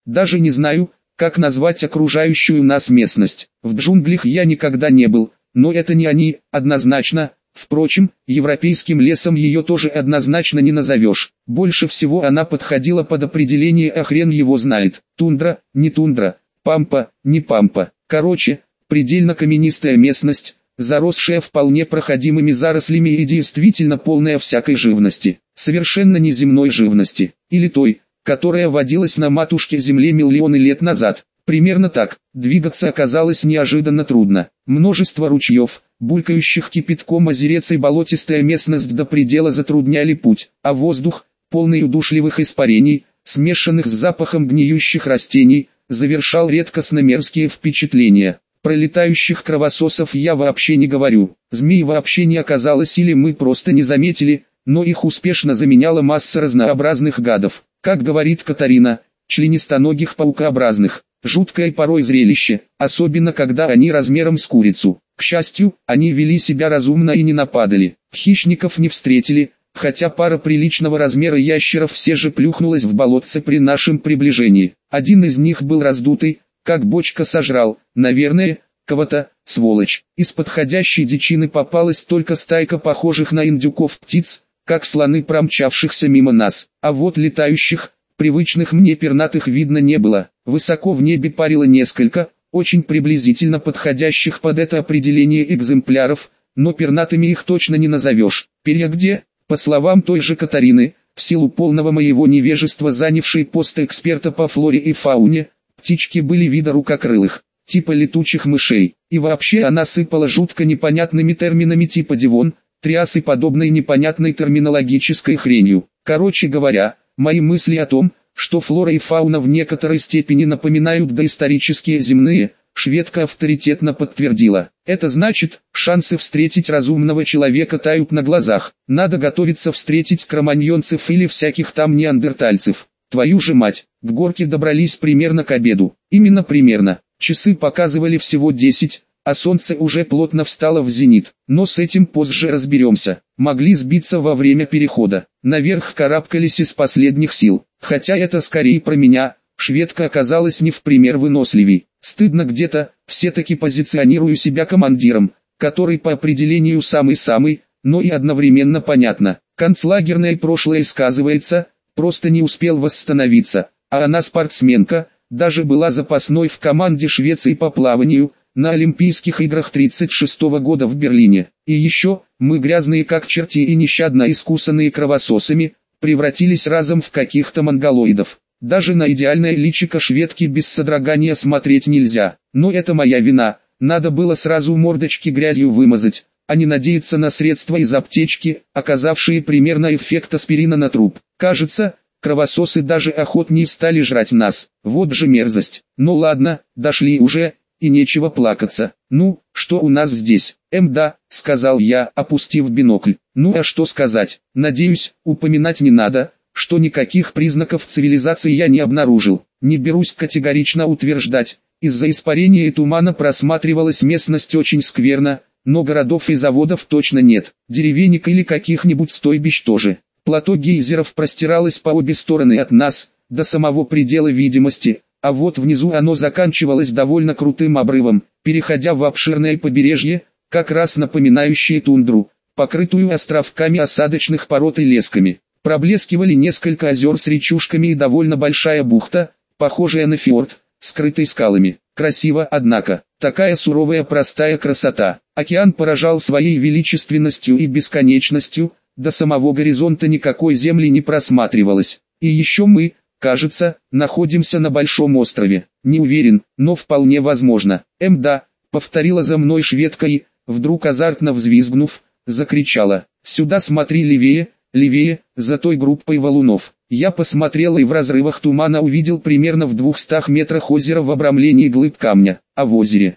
Даже не знаю, как назвать окружающую нас местность. В джунглях я никогда не был, но это не они, однозначно. Впрочем, европейским лесом ее тоже однозначно не назовешь. Больше всего она подходила под определение «а хрен его знает». Тундра, не тундра, пампа, не пампа. Короче, предельно каменистая местность, заросшая вполне проходимыми зарослями и действительно полная всякой живности. Совершенно неземной живности. Или той, которая водилась на матушке земле миллионы лет назад. Примерно так. Двигаться оказалось неожиданно трудно. Множество ручьев, булькающих кипятком озерец и болотистая местность до предела затрудняли путь, а воздух, полный удушливых испарений, смешанных с запахом гниющих растений, завершал редкостно мерзкие впечатления. Про летающих кровососов я вообще не говорю. Змей вообще не оказалось или мы просто не заметили, но их успешно заменяла масса разнообразных гадов. Как говорит Катарина, членистоногих паукообразных. Жуткое порой зрелище, особенно когда они размером с курицу. К счастью, они вели себя разумно и не нападали. Хищников не встретили, хотя пара приличного размера ящеров все же плюхнулась в болотце при нашем приближении. Один из них был раздутый, как бочка сожрал, наверное, кого-то, сволочь. Из подходящей дичины попалась только стайка похожих на индюков птиц, как слоны, промчавшихся мимо нас. А вот летающих, привычных мне пернатых видно не было. Высоко в небе парило несколько, очень приблизительно подходящих под это определение экземпляров, но пернатыми их точно не назовешь. Перья где? По словам той же Катарины, в силу полного моего невежества занявшей пост эксперта по флоре и фауне, птички были вида рукокрылых, типа летучих мышей. И вообще она сыпала жутко непонятными терминами типа дивон, триас и подобной непонятной терминологической хренью. Короче говоря, мои мысли о том, что флора и фауна в некоторой степени напоминают доисторические земные, шведка авторитетно подтвердила. Это значит, шансы встретить разумного человека тают на глазах. Надо готовиться встретить кроманьонцев или всяких там неандертальцев. Твою же мать, к горке добрались примерно к обеду. Именно примерно. Часы показывали всего 10, а солнце уже плотно встало в зенит. Но с этим позже разберемся. Могли сбиться во время перехода. Наверх карабкались из последних сил. Хотя это скорее про меня, шведка оказалась не в пример выносливей. Стыдно где-то, все-таки позиционирую себя командиром, который по определению самый-самый, но и одновременно понятно. Концлагерное прошлое сказывается, просто не успел восстановиться, а она спортсменка, даже была запасной в команде Швеции по плаванию, на Олимпийских играх 1936 года в Берлине. И еще, мы грязные как черти и нещадно искусанные кровососами, превратились разом в каких-то монголоидов. Даже на идеальное личико шведки без содрогания смотреть нельзя. Но это моя вина, надо было сразу мордочки грязью вымазать, а не надеяться на средства из аптечки, оказавшие примерно эффект аспирина на труп. Кажется, кровососы даже охотнее стали жрать нас. Вот же мерзость. Ну ладно, дошли уже, и нечего плакаться. Ну, что у нас здесь? Да, сказал я, опустив бинокль. Ну а что сказать? Надеюсь, упоминать не надо, что никаких признаков цивилизации я не обнаружил. Не берусь категорично утверждать. Из-за испарения и тумана просматривалась местность очень скверно, но городов и заводов точно нет. Деревенек или каких-нибудь стойбищ тоже. Плато гейзеров простиралось по обе стороны от нас, до самого предела видимости, а вот внизу оно заканчивалось довольно крутым обрывом, переходя в обширное побережье, как раз напоминающее тундру, покрытую островками осадочных пород и лесками. Проблескивали несколько озер с речушками и довольно большая бухта, похожая на фьорд, скрытый скалами. Красиво, однако, такая суровая простая красота. Океан поражал своей величественностью и бесконечностью, до самого горизонта никакой земли не просматривалось. И еще мы, кажется, находимся на большом острове. Не уверен, но вполне возможно. Да, повторила за мной шведка и, вдруг азартно взвизгнув, закричала: «Сюда смотри левее, левее, за той группой валунов». Я посмотрел и в разрывах тумана увидел примерно в 200 метрах озеро в обрамлении глыб камня, а в озере,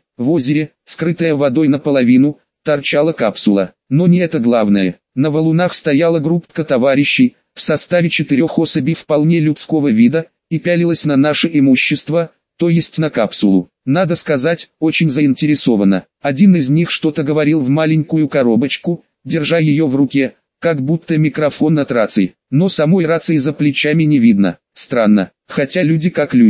скрытая водой наполовину, торчала капсула. Но не это главное. На валунах стояла группка товарищей, в составе 4 особей вполне людского вида, и пялилась на наше имущество, то есть на капсулу. Надо сказать, очень заинтересованно. Один из них что-то говорил в маленькую коробочку, держа ее в руке, как будто микрофон от рации. Но самой рации за плечами не видно. Странно, хотя люди как люди.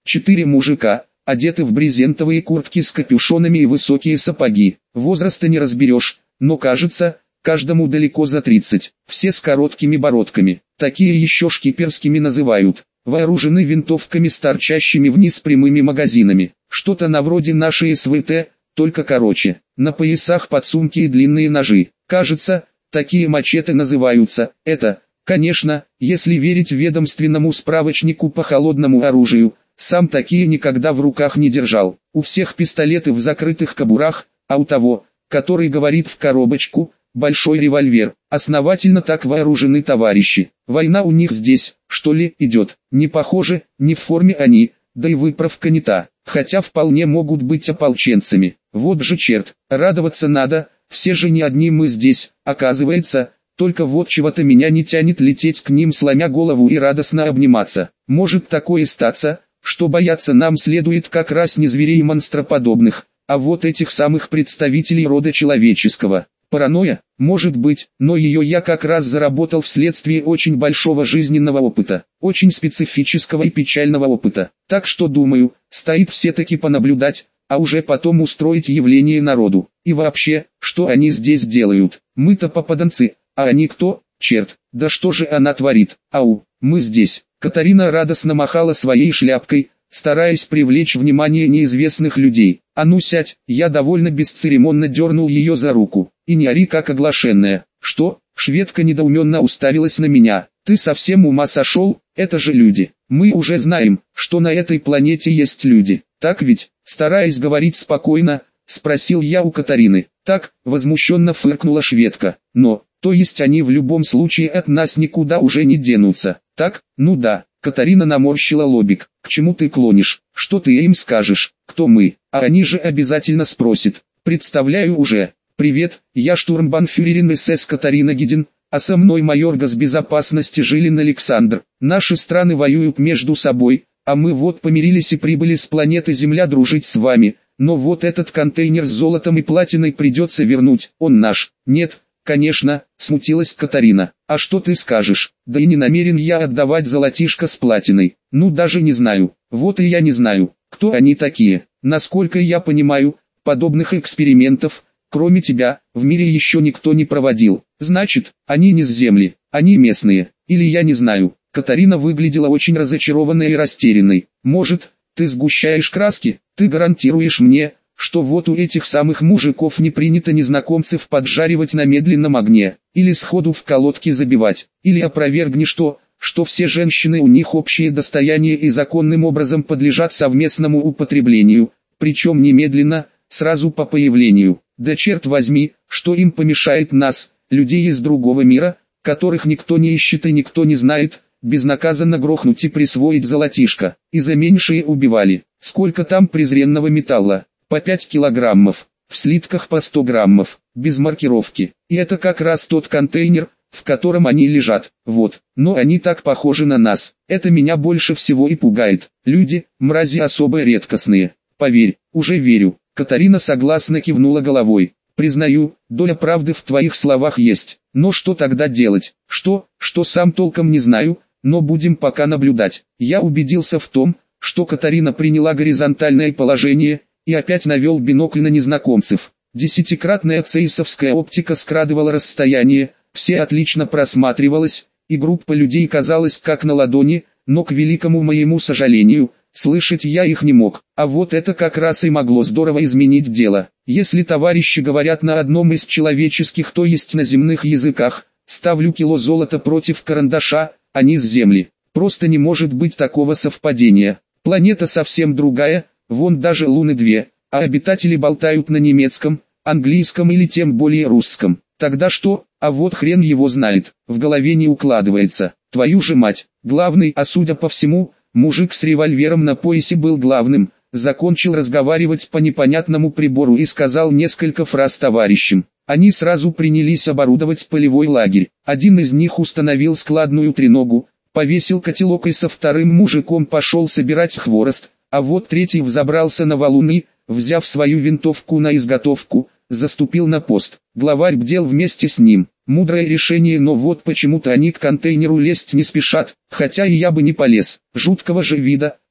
4 мужика, одеты в брезентовые куртки с капюшонами и высокие сапоги. Возраста не разберешь, но кажется, каждому далеко за 30. Все с короткими бородками. Такие еще шкиперскими называют. Вооружены винтовками с торчащими вниз прямыми магазинами. Что-то на вроде нашей СВТ, только короче. На поясах подсумки и длинные ножи. Кажется, такие мачете называются. Это, конечно, если верить ведомственному справочнику по холодному оружию. Сам такие никогда в руках не держал. У всех пистолеты в закрытых кобурах, а у того, который говорит в коробочку, большой револьвер. Основательно так вооружены товарищи. Война у них здесь, что ли, идет. Не похоже, не в форме они, да и выправка не та. Хотя вполне могут быть ополченцами. Вот же черт, радоваться надо, все же не одни мы здесь, оказывается. Только вот чего-то меня не тянет лететь к ним, сломя голову и радостно обниматься. Может такое статься, что бояться нам следует как раз не зверей и монстроподобных, а вот этих самых представителей рода человеческого. Паранойя, может быть, но ее я как раз заработал вследствие очень большого жизненного опыта, очень специфического и печального опыта. Так что думаю, стоит все-таки понаблюдать, а уже потом устроить явление народу. И вообще, что они здесь делают? Мы-то попаданцы, а они кто? Черт, да что же она творит? Ау, мы здесь. Катарина радостно махала своей шляпкой, стараясь привлечь внимание неизвестных людей. «А ну сядь!» Я довольно бесцеремонно дернул ее за руку. «И не ори как оглашенная». «Что?» Шведка недоуменно уставилась на меня. «Ты совсем ума сошел? Это же люди. Мы уже знаем, что на этой планете есть люди. Так ведь?» Стараясь говорить спокойно, спросил я у Катарины. «Так», возмущенно фыркнула шведка. «Но, то есть они в любом случае от нас никуда уже не денутся. Так? Ну да». Катарина наморщила лобик. «К чему ты клонишь? Что ты им скажешь? Кто мы? А они же обязательно спросят. Представляю уже. Привет, я штурмбанфюрерин СС Катарина Гидин, а со мной майор госбезопасности Жилин Александр. Наши страны воюют между собой, а мы вот помирились и прибыли с планеты Земля дружить с вами. Но вот этот контейнер с золотом и платиной придется вернуть. Он наш». «Нет, конечно», смутилась Катарина. «А что ты скажешь? Да и не намерен я отдавать золотишко с платиной. Ну даже не знаю. Вот и я не знаю, кто они такие. Насколько я понимаю, подобных экспериментов, кроме тебя, в мире еще никто не проводил. Значит, они не с Земли, они местные. Или я не знаю». Катарина выглядела очень разочарованной и растерянной. «Может, ты сгущаешь краски? Ты гарантируешь мне, что вот у этих самых мужиков не принято незнакомцев поджаривать на медленном огне, или сходу в колодки забивать, или опровергни что все женщины у них общее достояние и законным образом подлежат совместному употреблению, причем немедленно, сразу по появлению. Да черт возьми, что им помешает нас, людей из другого мира, которых никто не ищет и никто не знает, безнаказанно грохнуть и присвоить золотишко, и за меньшее убивали. Сколько там презренного металла? По 5 килограммов, в слитках по 100 граммов, без маркировки. И это как раз тот контейнер, в котором они лежат. Вот, но они так похожи на нас. Это меня больше всего и пугает. Люди, мрази особо редкостные. Поверь, уже верю». Катарина согласно кивнула головой. «Признаю, доля правды в твоих словах есть. Но что тогда делать? Что сам толком не знаю, но будем пока наблюдать». Я убедился в том, что Катарина приняла горизонтальное положение, и опять навел бинокль на незнакомцев. Десятикратная цейсовская оптика скрадывала расстояние, все отлично просматривалось, и группа людей казалась как на ладони, но к великому моему сожалению, слышать я их не мог. А вот это как раз и могло здорово изменить дело. Если товарищи говорят на одном из человеческих, то есть на земных языках, ставлю кило золота против карандаша, а не с Земли. Просто не может быть такого совпадения. Планета совсем другая. Вон даже Луны 2, а обитатели болтают на немецком, английском или тем более русском. Тогда что? А вот хрен его знает, в голове не укладывается. Твою же мать, главный, а судя по всему, мужик с револьвером на поясе был главным, закончил разговаривать по непонятному прибору и сказал несколько фраз товарищам. Они сразу принялись оборудовать полевой лагерь. Один из них установил складную треногу, повесил котелок и со вторым мужиком пошел собирать хворост. А вот третий взобрался на валуны, взяв свою винтовку на изготовку, заступил на пост. Главарь бдел вместе с ним. Мудрое решение, но вот почему-то они к контейнеру лезть не спешат, хотя и я бы не полез. Жуткого же вида,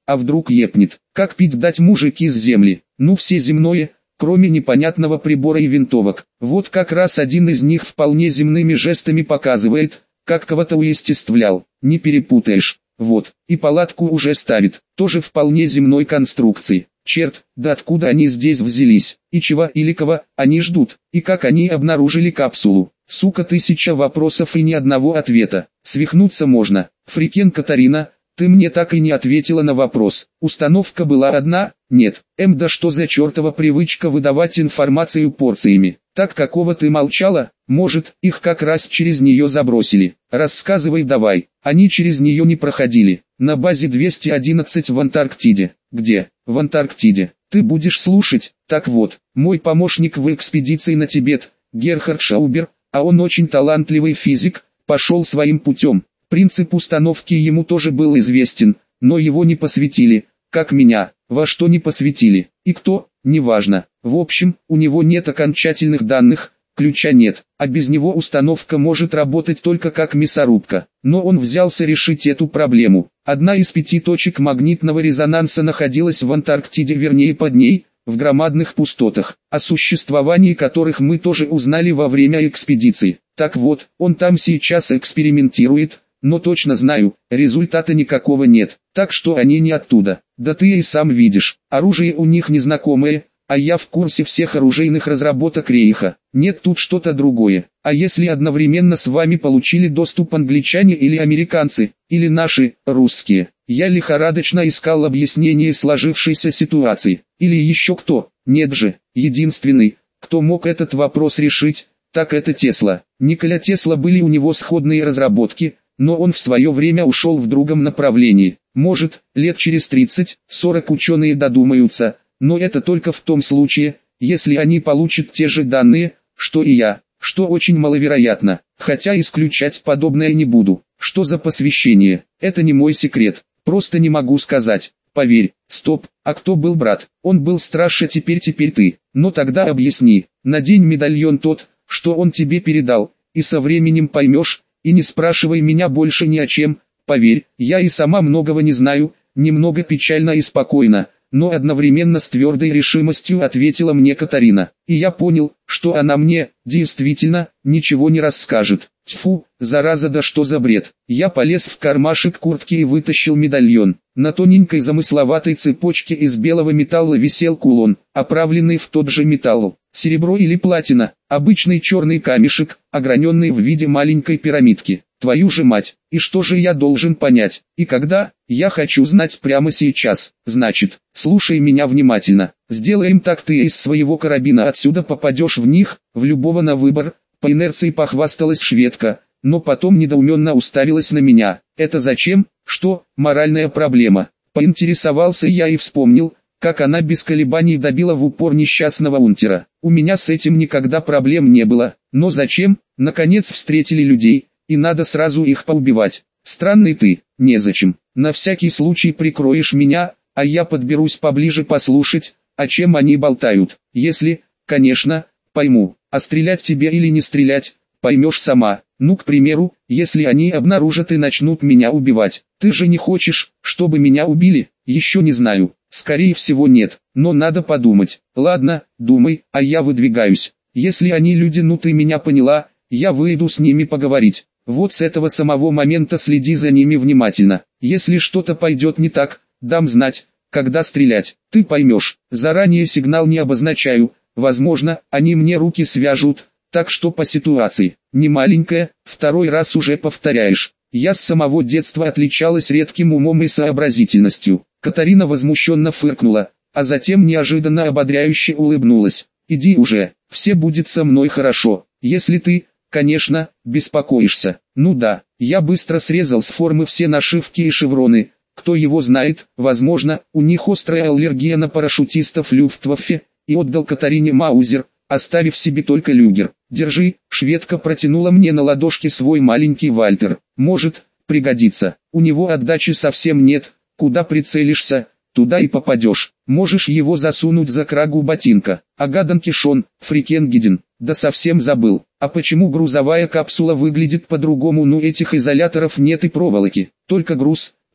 а вдруг епнет. Как пить дать мужики с земли? Ну все земное, кроме непонятного прибора и винтовок. Вот как раз один из них вполне земными жестами показывает, как кого-то уестествлял. Не перепутаешь. Вот, и палатку уже ставит, тоже вполне земной конструкции. Черт, да откуда они здесь взялись, и чего или кого они ждут, и как они обнаружили капсулу. Сука, 1000 вопросов и ни одного ответа. Свихнуться можно. Фрикен Катарина, ты мне так и не ответила на вопрос. Установка была одна? Нет. Да что за чертова привычка выдавать информацию порциями? Так какого ты молчала? Может, их как раз через нее забросили. Рассказывай давай. Они через нее не проходили. На базе 211 в Антарктиде. Где? В Антарктиде. Ты будешь слушать? Так вот, мой помощник в экспедиции на Тибет, Герхард Шаубер, а он очень талантливый физик, пошел своим путем. Принцип установки ему тоже был известен, но его не посвятили, как меня. Во что не посвятили, и кто, неважно. В общем, у него нет окончательных данных, ключа нет, а без него установка может работать только как мясорубка. Но он взялся решить эту проблему. Одна из 5 точек магнитного резонанса находилась в Антарктиде, вернее под ней, в громадных пустотах, о существовании которых мы тоже узнали во время экспедиции. Так вот, он там сейчас экспериментирует, но точно знаю, результата никакого нет, так что они не оттуда. Да ты и сам видишь, оружие у них незнакомое, а я в курсе всех оружейных разработок Рейха. Нет, тут что-то другое. А если одновременно с вами получили доступ англичане или американцы, или наши, русские? Я лихорадочно искал объяснение сложившейся ситуации. Или еще кто? Нет же, единственный, кто мог этот вопрос решить, так это Тесла. Николя Тесла, были у него сходные разработки, но он в свое время ушел в другом направлении. Может, лет через 30-40 ученые додумаются, но это только в том случае, если они получат те же данные, что и я, что очень маловероятно, хотя исключать подобное не буду. Что за посвящение? Это не мой секрет, просто не могу сказать. Поверь. Стоп, а кто был брат? Он был старше, теперь ты. Но тогда объясни, надень медальон тот, что он тебе передал, и со временем поймешь, и не спрашивай меня больше ни о чем. Поверь, я и сама многого не знаю. Немного печально и спокойно, но одновременно с твердой решимостью ответила мне Катарина. И я понял, что она мне, действительно, ничего не расскажет. Тьфу, зараза, да что за бред. Я полез в кармашек куртки и вытащил медальон. На тоненькой замысловатой цепочке из белого металла висел кулон, оправленный в тот же металл. Серебро или платина, обычный черный камешек, ограненный в виде маленькой пирамидки. Твою же мать, и что же я должен понять, и когда? Я хочу знать прямо сейчас. Значит, слушай меня внимательно. Сделаем так: ты из своего карабина отсюда попадешь в них, в любого на выбор. По инерции похвасталась шведка, но потом недоуменно уставилась на меня. Это зачем? Что, моральная проблема? Поинтересовался я и вспомнил, как она без колебаний добила в упор несчастного унтера. У меня с этим никогда проблем не было, но зачем? Наконец встретили людей, и надо сразу их поубивать. Странный ты, незачем. На всякий случай прикроешь меня, а я подберусь поближе послушать, о чем они болтают. Если, конечно, пойму, а стрелять тебе или не стрелять, поймешь сама. Ну, к примеру, если они обнаружат и начнут меня убивать. Ты же не хочешь, чтобы меня убили? Еще не знаю. Скорее всего нет, но надо подумать. Ладно, думай, а я выдвигаюсь. Если они люди, ну ты меня поняла, я выйду с ними поговорить. Вот с этого самого момента следи за ними внимательно. Если что-то пойдет не так, дам знать, когда стрелять. Ты поймешь, заранее сигнал не обозначаю. Возможно, они мне руки свяжут, так что по ситуации. Не маленькая, второй раз уже повторяешь. Я с самого детства отличалась редким умом и сообразительностью. Катарина возмущенно фыркнула, а затем неожиданно ободряюще улыбнулась. Иди уже, все будет со мной хорошо, если ты, конечно, беспокоишься. Ну да, я быстро срезал с формы все нашивки и шевроны. Кто его знает, возможно, у них острая аллергия на парашютистов Люфтваффе, и отдал Катарине маузер, оставив себе только люгер. Держи, шведка протянула мне на ладошке свой маленький Вальтер. Может, пригодится. У него отдачи совсем нет, куда прицелишься, туда и попадешь. Можешь его засунуть за крагу ботинка. Ага, Дон Кишон, Фрикенгеден, да совсем забыл. А почему грузовая капсула выглядит по-другому? Ну этих изоляторов нет и проволоки, только груз,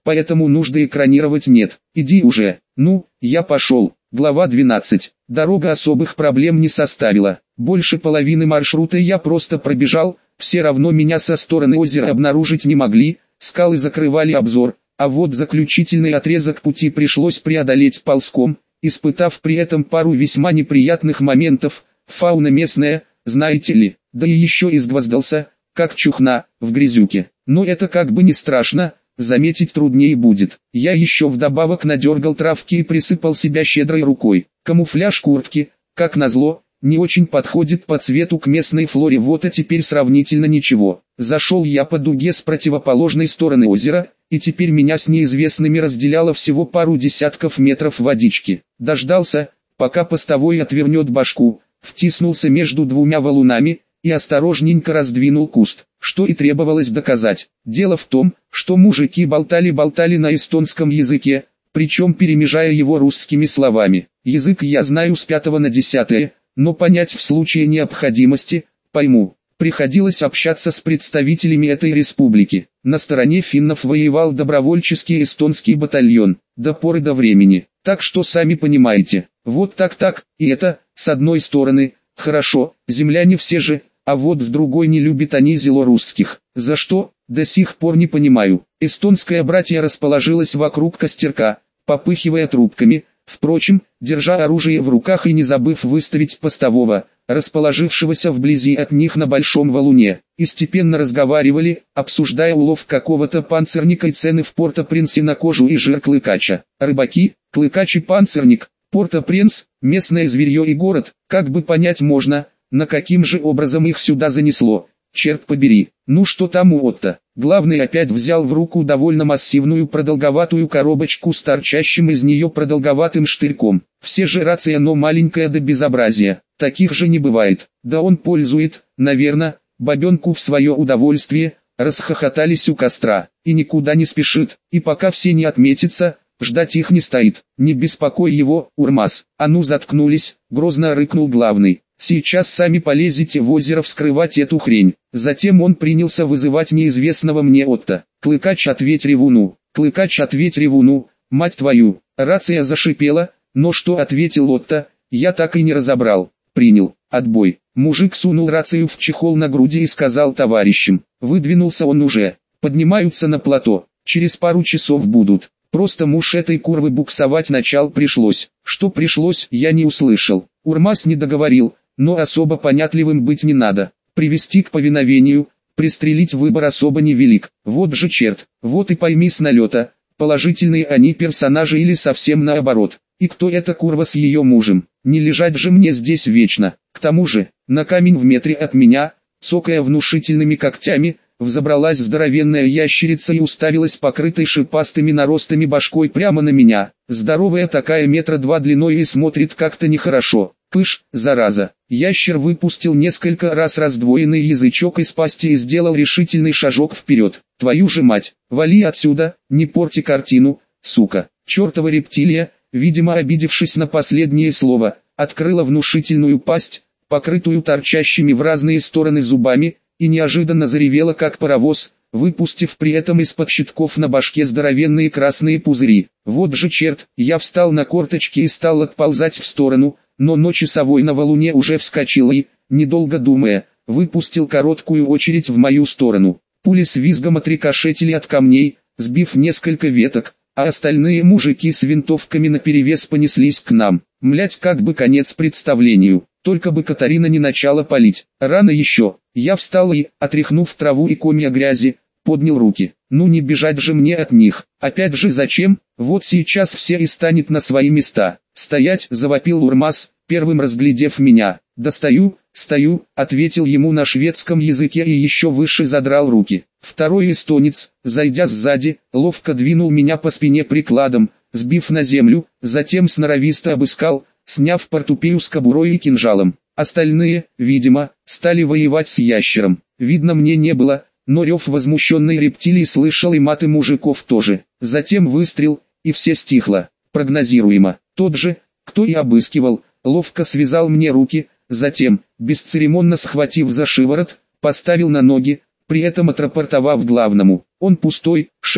поэтому нужды экранировать нет. Иди уже. Ну, я пошел. Глава 12. Дорога особых проблем не составила. Больше половины маршрута я просто пробежал, все равно меня со стороны озера обнаружить не могли, скалы закрывали обзор, а вот заключительный отрезок пути пришлось преодолеть ползком, испытав при этом пару весьма неприятных моментов. Фауна местная, знаете ли, да и еще изгвоздался, как чухна, в грязюке. Но это как бы не страшно, заметить труднее будет. Я еще вдобавок надергал травки и присыпал себя щедрой рукой. Камуфляж куртки, как назло, не очень подходит по цвету к местной флоре, вот и теперь сравнительно ничего. Зашел я по дуге с противоположной стороны озера, и теперь меня с неизвестными разделяло всего пару десятков метров водички. Дождался, пока постовой отвернет башку, втиснулся между двумя валунами и осторожненько раздвинул куст, что и требовалось доказать. Дело в том, что мужики болтали на эстонском языке, причем перемежая его русскими словами. Язык я знаю с 5 на 10, но понять в случае необходимости, пойму. Приходилось общаться с представителями этой республики. На стороне финнов воевал добровольческий эстонский батальон, до поры до времени. Так что сами понимаете, вот так, и это, с одной стороны, хорошо, земляне все же, а вот с другой не любят они зелорусских. За что, до сих пор не понимаю. Эстонское братья расположилось вокруг костерка, попыхивая трубками, впрочем, держа оружие в руках и не забыв выставить постового, расположившегося вблизи от них на большом валуне, и степенно разговаривали, обсуждая улов какого-то панцирника и цены в Порто-Принсе на кожу и жир клыкача. Рыбаки, клыкач и панцирник, Порто-Принс, местное зверье и город, как бы понять можно, на каким же образом их сюда занесло, черт побери. Ну что там у Отто? Главный опять взял в руку довольно массивную продолговатую коробочку с торчащим из нее продолговатым штырьком. Все же рация, но маленькая до безобразия, таких же не бывает. Да он пользует, наверное, бабенку в свое удовольствие, расхохотались у костра, и никуда не спешит, и пока все не отметятся, ждать их не стоит. Не беспокой его, Урмас. А ну заткнулись, грозно рыкнул главный. Сейчас сами полезете в озеро вскрывать эту хрень. Затем он принялся вызывать неизвестного мне Отто. Клыкач, ответь ревуну. Клыкач, ответь ревуну. Мать твою. Рация зашипела, но что ответил Отто, я так и не разобрал. Принял. Отбой. Мужик сунул рацию в чехол на груди и сказал товарищам. Выдвинулся он уже. Поднимаются на плато. Через пару часов будут. Просто муж этой курвы буксовать начал пришлось. Что пришлось, я не услышал. Урмас не договорил, но особо понятливым быть не надо. Привести к повиновению, пристрелить выбор особо невелик. Вот же черт, вот и пойми с налета, положительные они персонажи или совсем наоборот. И кто эта курва с ее мужем? Не лежать же мне здесь вечно. К тому же, на камень в метре от меня, цокая внушительными когтями, взобралась здоровенная ящерица и уставилась покрытой шипастыми наростами башкой прямо на меня. Здоровая такая 2 метра длиной и смотрит как-то нехорошо. Пыш, зараза. Ящер выпустил несколько раз раздвоенный язычок из пасти и сделал решительный шажок вперед. Твою же мать, вали отсюда, не порти картину, сука. Чертова рептилия, видимо обидевшись на последнее слово, открыла внушительную пасть, покрытую торчащими в разные стороны зубами, и неожиданно заревела как паровоз, выпустив при этом из-под щитков на башке здоровенные красные пузыри. Вот же черт, я встал на корточки и стал отползать в сторону, но часовой на валуне уже вскочил и, недолго думая, выпустил короткую очередь в мою сторону. Пули с визгом отрикошетили от камней, сбив несколько веток, а остальные мужики с винтовками наперевес понеслись к нам. Млять, как бы конец представлению, только бы Катарина не начала палить. Рано еще. Я встал и, отряхнув траву и комья грязи, поднял руки. Ну не бежать же мне от них. Опять же зачем? Вот сейчас все и станет на свои места. «Стоять!» — завопил Урмас, первым разглядев меня. «Да стою, ответил ему на шведском языке и еще выше задрал руки. Второй эстонец, зайдя сзади, ловко двинул меня по спине прикладом, сбив на землю, затем сноровисто обыскал, сняв портупею с кобурой и кинжалом. Остальные, видимо, стали воевать с ящером. Видно мне не было, но рев возмущенной рептилии слышал и маты мужиков тоже. Затем выстрел, и все стихло. Прогнозируемо. Тот же, кто и обыскивал, ловко связал мне руки, затем, бесцеремонно схватив за шиворот, поставил на ноги, при этом отрапортовав главному: «Он пустой, шеф».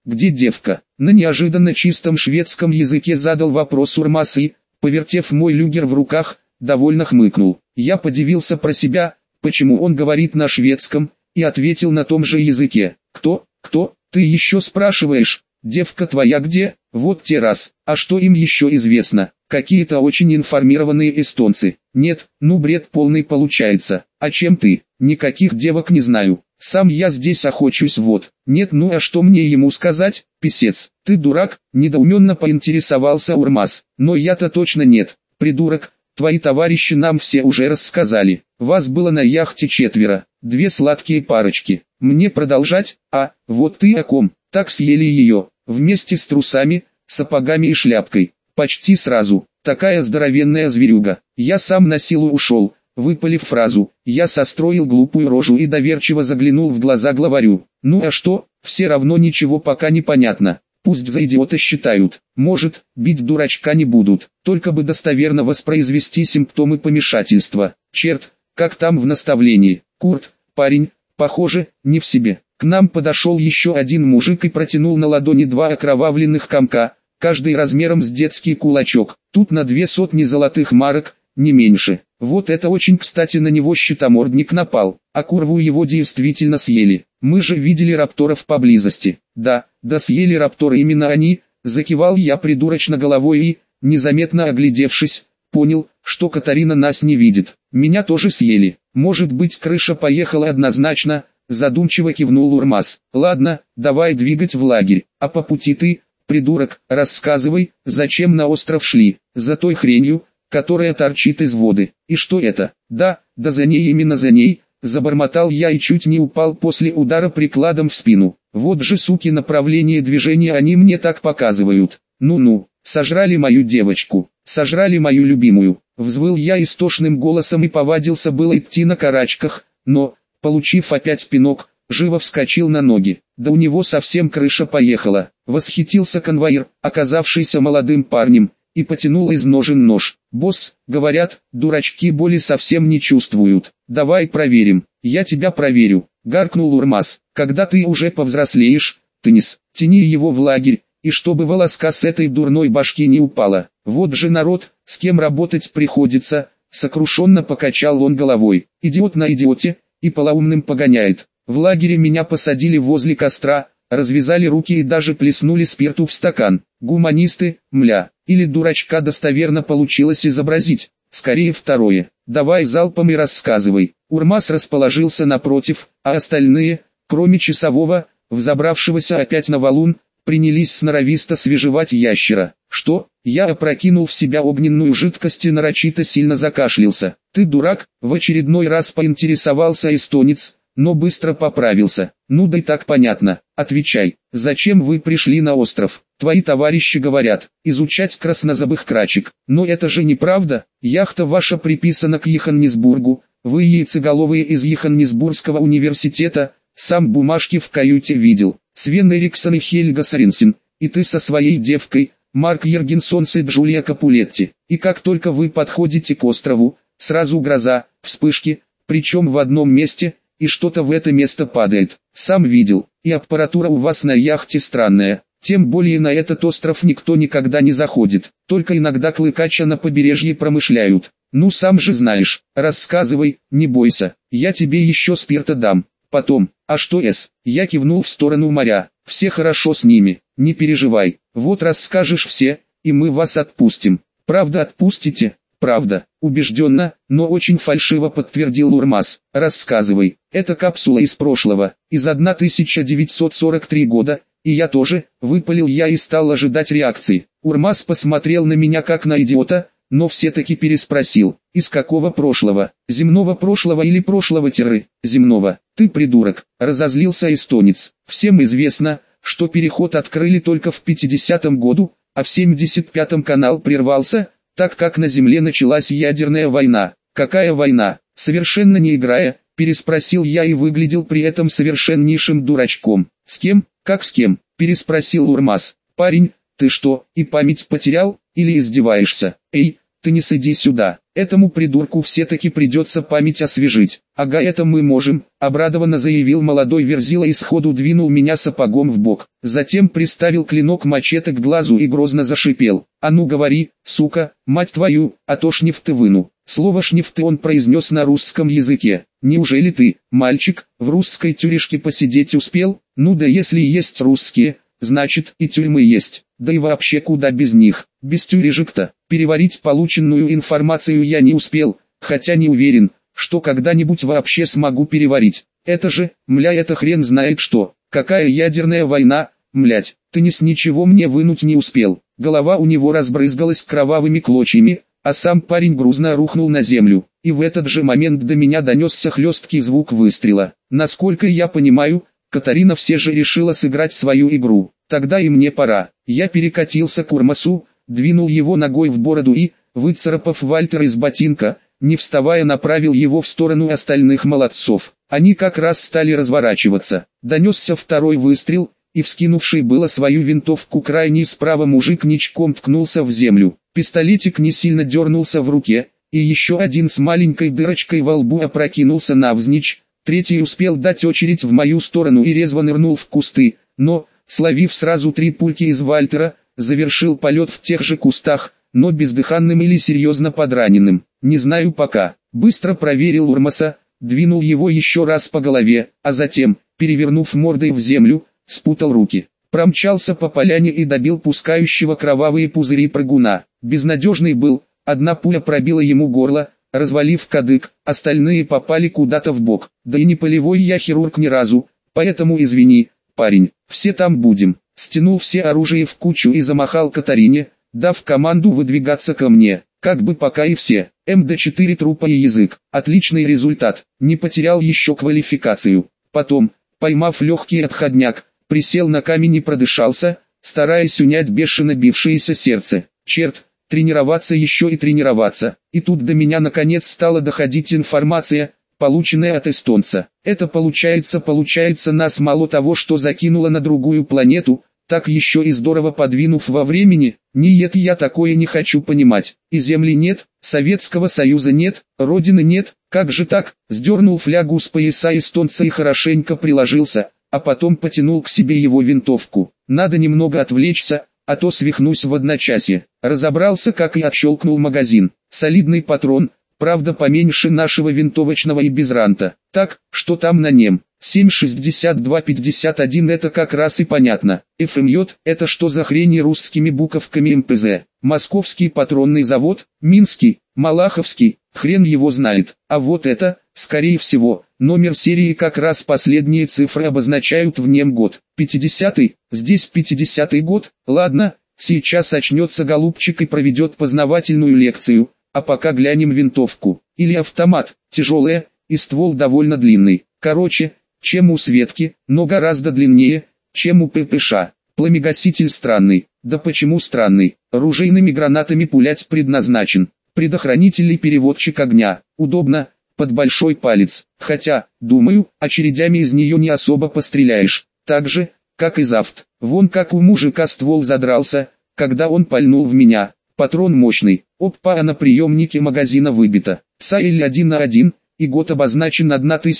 где девка? На неожиданно чистом шведском языке задал вопрос Урмас и, повертев мой люгер в руках, довольно хмыкнул. Я подивился про себя, почему он говорит на шведском, и ответил на том же языке. Кто, ты еще спрашиваешь, девка твоя где? Вот те раз, а что им еще известно? Какие-то очень информированные эстонцы. Нет, ну бред полный получается. А чем ты? Никаких девок не знаю. Сам я здесь охочусь вот. Нет, ну а что мне ему сказать, писец? Ты дурак? Недоуменно поинтересовался Урмас. Но я-то точно нет, придурок. Твои товарищи нам все уже рассказали. Вас было на яхте 4, 2 сладкие парочки. Мне продолжать? А, вот ты о ком? Так съели ее, вместе с трусами, сапогами и шляпкой. Почти сразу. Такая здоровенная зверюга. Я сам на силу ушел. Выпалив фразу, я состроил глупую рожу и доверчиво заглянул в глаза главарю. Ну а что, все равно ничего пока не понятно. Пусть за идиота считают. Может, бить дурачка не будут. Только бы достоверно воспроизвести симптомы помешательства. Черт, как там в наставлении. Курт, парень, похоже, не в себе. К нам подошел еще один мужик и протянул на ладони 2 окровавленных комка, каждый размером с детский кулачок. Тут на 200 золотых марок, не меньше. Вот это очень кстати, на него щитомордник напал, а курву его действительно съели. Мы же видели рапторов поблизости. Да съели рапторы именно они, закивал я придурочно головой и, незаметно оглядевшись, понял, что Катарина нас не видит. Меня тоже съели. Может быть, крыша поехала однозначно, задумчиво кивнул Урмас. Ладно, давай двигать в лагерь, а по пути ты, придурок, рассказывай, зачем на остров шли, за той хренью, которая торчит из воды. И что это? Да за ней, именно за ней, забормотал я и чуть не упал после удара прикладом в спину. Вот же суки, направление движения они мне так показывают. Ну-ну, сожрали мою девочку, сожрали мою любимую. Взвыл я истошным голосом и повадился было идти на карачках, но, получив опять пинок, живо вскочил на ноги. Да у него совсем крыша поехала. Восхитился конвоир, оказавшийся молодым парнем, и потянул из ножен нож. «Босс, говорят, дурачки боли совсем не чувствуют. Давай проверим». «Я тебя проверю», — гаркнул Урмас. «Когда ты уже повзрослеешь, Теннис, тяни его в лагерь, и чтобы волоска с этой дурной башки не упала. Вот же народ, с кем работать приходится», — сокрушенно покачал он головой. «Идиот на идиоте, и полоумным погоняет. В лагере меня посадили возле костра, развязали руки и даже плеснули спирту в стакан. Гуманисты, мля, или дурачка достоверно получилось изобразить? Скорее второе. Давай залпом и рассказывай». Урмас расположился напротив, а остальные, кроме часового, взобравшегося опять на валун, принялись сноровисто свежевать ящера. «Что?» Я опрокинул в себя огненную жидкость и нарочито сильно закашлялся. «Ты дурак?» — в очередной раз поинтересовался эстонец, но быстро поправился. «Ну да и так понятно. Отвечай, зачем вы пришли на остров? Твои товарищи говорят, изучать краснозобых крачек. Но это же неправда. Яхта ваша приписана к Йоханнесбургу, вы яйцеголовые из Йоханнесбургского университета, сам бумажки в каюте видел. Свен Эриксон и Хельга Саренсен, и ты со своей девкой, Марк Йергенсонс и Джулия Капулетти. И как только вы подходите к острову, сразу гроза, вспышки, причем в одном месте, и что-то в это место падает. Сам видел, и аппаратура у вас на яхте странная. Тем более на этот остров никто никогда не заходит, только иногда клыкача на побережье промышляют. Ну сам же знаешь, рассказывай, не бойся, я тебе еще спирта дам. Потом, а что Я кивнул в сторону моря, все хорошо с ними, не переживай, вот расскажешь все, и мы вас отпустим. Правда отпустите? Правда, убежденно, но очень фальшиво подтвердил Урмас. Рассказывай, это капсула из прошлого, из 1943 года, и я тоже, выпалил я и стал ожидать реакции. Урмас посмотрел на меня как на идиота, но все-таки переспросил, из какого прошлого, земного прошлого или прошлого-земного, ты придурок, разозлился эстонец. Всем известно, что переход открыли только в 50-м году, а в 75-м канал прервался, так как на Земле началась ядерная война. Какая война? Совершенно не играя, переспросил я и выглядел при этом совершеннейшим дурачком. С кем? Как с кем? Переспросил Урмас. Парень, ты что, и память потерял, или издеваешься? Эй, ты не сиди сюда. Этому придурку все-таки придется память освежить. Ага, это мы можем, обрадованно заявил молодой верзила и сходу двинул меня сапогом в бок. Затем приставил клинок мачете к глазу и грозно зашипел. А ну говори, сука, мать твою, а то шнифты выну. Слово «шнифты» он произнес на русском языке. Неужели ты, мальчик, в русской тюрежке посидеть успел? Ну да если есть русские, значит и тюрьмы есть. Да и вообще куда без них, без тюрежек-то. Переварить полученную информацию я не успел, хотя не уверен, что когда-нибудь вообще смогу переварить. Это же, мля, это хрен знает что. Какая ядерная война, млять, ты ничего мне вынуть не успел. Голова у него разбрызгалась кровавыми клочьями, а сам парень грузно рухнул на землю. И в этот же момент до меня донесся хлесткий звук выстрела. Насколько я понимаю, Катарина все же решила сыграть свою игру. Тогда и мне пора. Я перекатился к Урмасу, двинул его ногой в бороду и, выцарапав Вальтер из ботинка, не вставая направил его в сторону остальных молодцов. Они как раз стали разворачиваться. Донесся второй выстрел, и вскинувший было свою винтовку крайний справа мужик ничком ткнулся в землю. Пистолетик не сильно дернулся в руке, и еще один с маленькой дырочкой во лбу опрокинулся навзничь. Третий успел дать очередь в мою сторону и резво нырнул в кусты, но, словив сразу 3 пульки из Вальтера, завершил полет в тех же кустах, но бездыханным или серьезно подраненным. Не знаю пока. Быстро проверил Урмаса, двинул его еще раз по голове, а затем, перевернув мордой в землю, спутал руки. Промчался по поляне и добил пускающего кровавые пузыри прыгуна. Безнадежный был, одна пуля пробила ему горло, развалив кадык, остальные попали куда-то в бок. Да и не полевой я хирург ни разу, поэтому извини, парень, все там будем. Стянул все оружие в кучу и замахал Катарине, дав команду выдвигаться ко мне. Как бы пока и все. МД-4 трупа и язык. Отличный результат. Не потерял еще квалификацию. Потом, поймав легкий отходняк, присел на камень и продышался, стараясь унять бешено бившееся сердце. Черт, тренироваться еще и тренироваться. И тут до меня наконец стала доходить информация, полученная от эстонца. Это получается нас мало того, что закинуло на другую планету, так еще и здорово подвинув во времени. Нет, я такое не хочу понимать. И земли нет, Советского Союза нет, Родины нет, как же так? Сдернул флягу с пояса эстонца и хорошенько приложился, а потом потянул к себе его винтовку. Надо немного отвлечься, а то свихнусь в одночасье. Разобрался, как и отщелкнул магазин. Солидный патрон, правда поменьше нашего винтовочного и без ранта. Так, что там на нем? 7,62,51 это как раз и понятно. ФМЙ, это что за хрень русскими буковками МПЗ? Московский патронный завод, Минский, Малаховский, хрен его знает. А вот это, скорее всего, номер серии, как раз последние цифры обозначают в нем год. 50-й, здесь 50-й год, ладно, сейчас очнется голубчик и проведет познавательную лекцию, а пока глянем винтовку. Или автомат, тяжелая, и ствол довольно длинный. Короче, чем у Светки, но гораздо длиннее, чем у ППШ. Пламегаситель странный. Да почему странный? Ружейными гранатами пулять предназначен. Предохранитель и переводчик огня. Удобно, под большой палец. Хотя, думаю, очередями из нее не особо постреляешь. Так же, как и завт. Вон как у мужика ствол задрался, когда он пальнул в меня. Патрон мощный. Опа, а на приемнике магазина выбито. ЦАИЛь 1 на 1. И год обозначен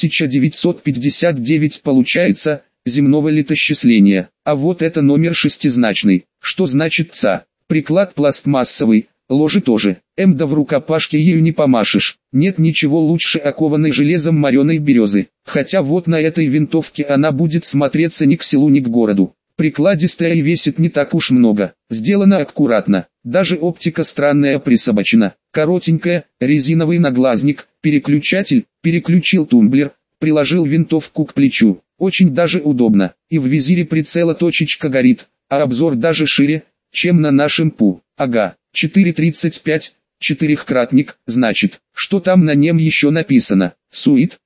1959 получается, земного летосчисления. А вот это номер шестизначный. Что значит ЦА? Приклад пластмассовый, ложи тоже. Да в рукопашке ею не помашешь. Нет ничего лучше окованной железом мореной березы. Хотя вот на этой винтовке она будет смотреться ни к селу, ни к городу. Прикладистая и весит не так уж много. Сделано аккуратно. Даже оптика странная присобачена. Коротенькая, резиновый наглазник, переключатель, переключил тумблер, приложил винтовку к плечу. Очень даже удобно. И в визире прицела точечка горит, а обзор даже шире, чем на нашем ПУ. Ага, 4.35, четырехкратник, значит, что там на нем еще написано? Суит,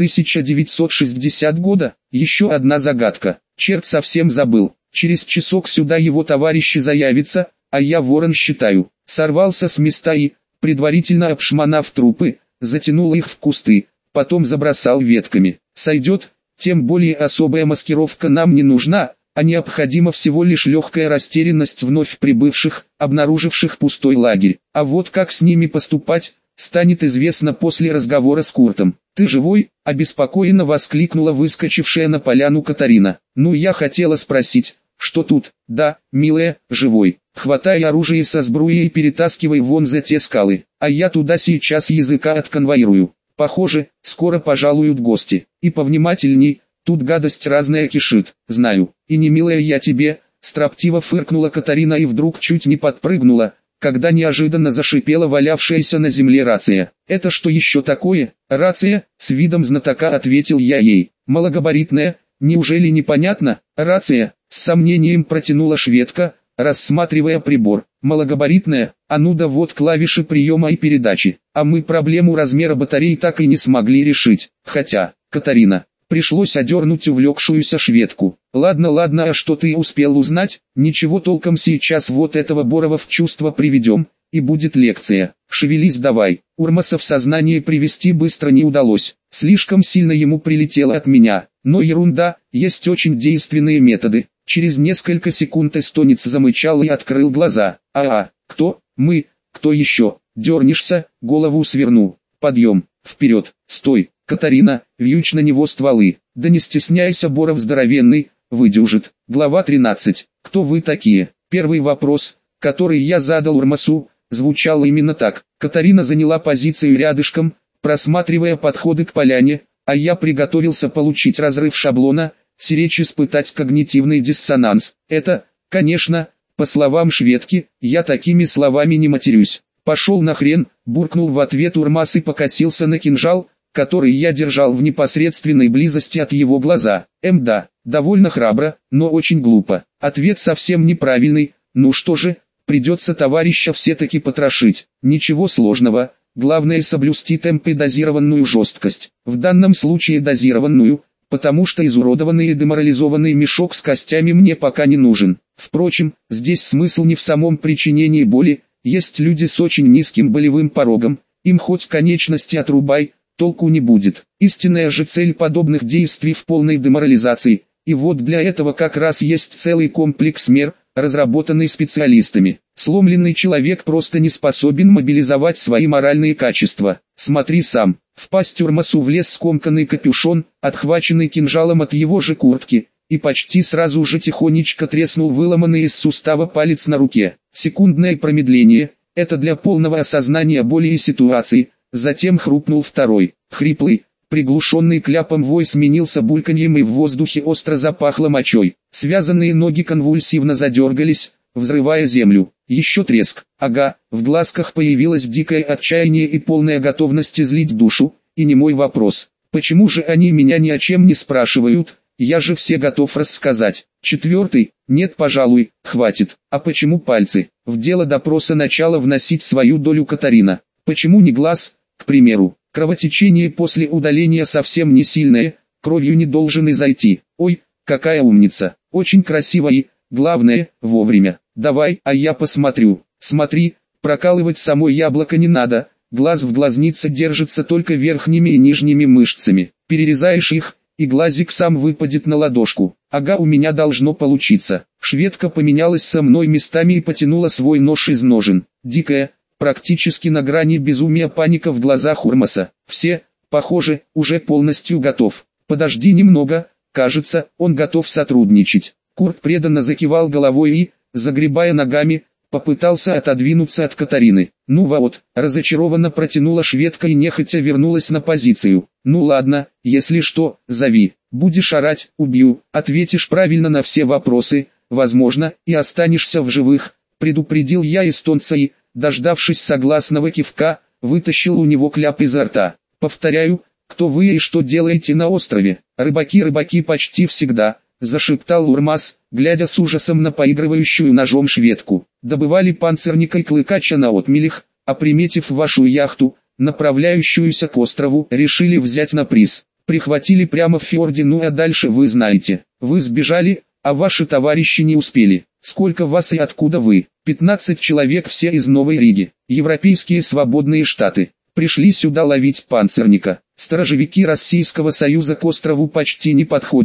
1960 года, еще одна загадка. Черт, совсем забыл. Через часок сюда его товарищи заявятся, а я ворон считаю. Сорвался с места и, предварительно обшмонав трупы, затянул их в кусты, потом забросал ветками. Сойдет, тем более особая маскировка нам не нужна, а необходима всего лишь легкая растерянность вновь прибывших, обнаруживших пустой лагерь. А вот как с ними поступать, станет известно после разговора с Куртом. «Ты живой?» – обеспокоенно воскликнула выскочившая на поляну Катарина. «Ну, я хотела спросить, что тут?» «Да, милая, живой. Хватай оружие со сбруей и перетаскивай вон за те скалы, а я туда сейчас языка отконвоирую. Похоже, скоро пожалуют гости. И повнимательней, тут гадость разная кишит, знаю. И не милая я тебе», – строптиво фыркнула Катарина и вдруг чуть не подпрыгнула, когда неожиданно зашипела валявшаяся на земле рация. «Это что еще такое?» «Рация», — с видом знатока ответил я ей. «Малогабаритная, неужели непонятно?» «Рация», — с сомнением протянула шведка, рассматривая прибор. «Малогабаритная, а ну да вот клавиши приема и передачи. А мы проблему размера батареи так и не смогли решить. Хотя, Катарина, пришлось одернуть увлекшуюся шведку. Ладно, а что ты успел узнать? Ничего толком, сейчас вот этого Борова в чувство приведем, и будет лекция. Шевелись давай». Урмаса в сознание привести быстро не удалось. Слишком сильно ему прилетело от меня. Но ерунда, есть очень действенные методы. Через несколько секунд эстонец замычал и открыл глаза. Кто? Мы? Кто еще? Дернешься, голову сверну. Подъем, вперед, стой. Катарина, вьючь на него стволы. Да не стесняйся, Боров здоровенный, выдюжит. Глава 13. Кто вы такие? Первый вопрос, который я задал Урмасу, звучал именно так. Катарина заняла позицию рядышком, просматривая подходы к поляне, а я приготовился получить разрыв шаблона, сиречь испытать когнитивный диссонанс. Это, конечно, по словам шведки, я такими словами не матерюсь. «Пошел нахрен», буркнул в ответ Урмас и покосился на кинжал, который я держал в непосредственной близости от его глаза. Да, довольно храбро, но очень глупо. Ответ совсем неправильный. Ну что же, придется товарища все-таки потрошить. Ничего сложного, главное соблюсти темп и дозированную жесткость. В данном случае дозированную, потому что изуродованный и деморализованный мешок с костями мне пока не нужен. Впрочем, здесь смысл не в самом причинении боли, есть люди с очень низким болевым порогом, им хоть конечности отрубай, толку не будет. Истинная же цель подобных действий в полной деморализации, и вот для этого как раз есть целый комплекс мер, разработанный специалистами. Сломленный человек просто не способен мобилизовать свои моральные качества. Смотри сам. В пасть Урмасу влез скомканный капюшон, отхваченный кинжалом от его же куртки, и почти сразу же тихонечко треснул выломанный из сустава палец на руке. Секундное промедление, это для полного осознания боли и ситуации, затем хрупнул второй, хриплый, приглушенный кляпом вой сменился бульканьем и в воздухе остро запахло мочой. Связанные ноги конвульсивно задергались, взрывая землю. Еще треск. В глазках появилось дикое отчаяние и полная готовность излить душу, и немой вопрос. Почему же они меня ни о чем не спрашивают? Я же все готов рассказать. Четвертый, нет, пожалуй, хватит. А почему пальцы? В дело допроса начала вносить свою долю Катарина. Почему не глаз, к примеру? Кровотечение после удаления совсем не сильное, кровью не должен и зайти. Ой, какая умница. Очень красиво и, главное, вовремя. Давай, а я посмотрю. Смотри, прокалывать само яблоко не надо. Глаз в глазнице держится только верхними и нижними мышцами. Перерезаешь их, и глазик сам выпадет на ладошку. У меня должно получиться. Шведка поменялась со мной местами и потянула свой нож из ножен. Дикая, практически на грани безумия паника в глазах Урмаса. Все, похоже, уже полностью готов. Подожди немного, кажется, он готов сотрудничать. Курт преданно закивал головой и, загребая ногами, попытался отодвинуться от Катарины. Ну вот, разочарованно протянула шведка и нехотя вернулась на позицию. Ну ладно, если что, зови. Будешь орать, убью. Ответишь правильно на все вопросы, возможно, и останешься в живых. Предупредил я эстонца и, дождавшись согласного кивка, вытащил у него кляп изо рта. Повторяю, кто вы и что делаете на острове? Рыбаки почти всегда, зашептал Урмас, глядя с ужасом на поигрывающую ножом шведку. Добывали панцирника и клыкача на отмелях, а приметив вашу яхту, направляющуюся к острову, решили взять на приз. Прихватили прямо в фьорде, ну а дальше вы знаете. Вы сбежали, а ваши товарищи не успели. Сколько вас и откуда вы? 15 человек, все из Новой Риги. Европейские свободные штаты. Пришли сюда ловить панцирника. Сторожевики Российского Союза к острову почти не подходят,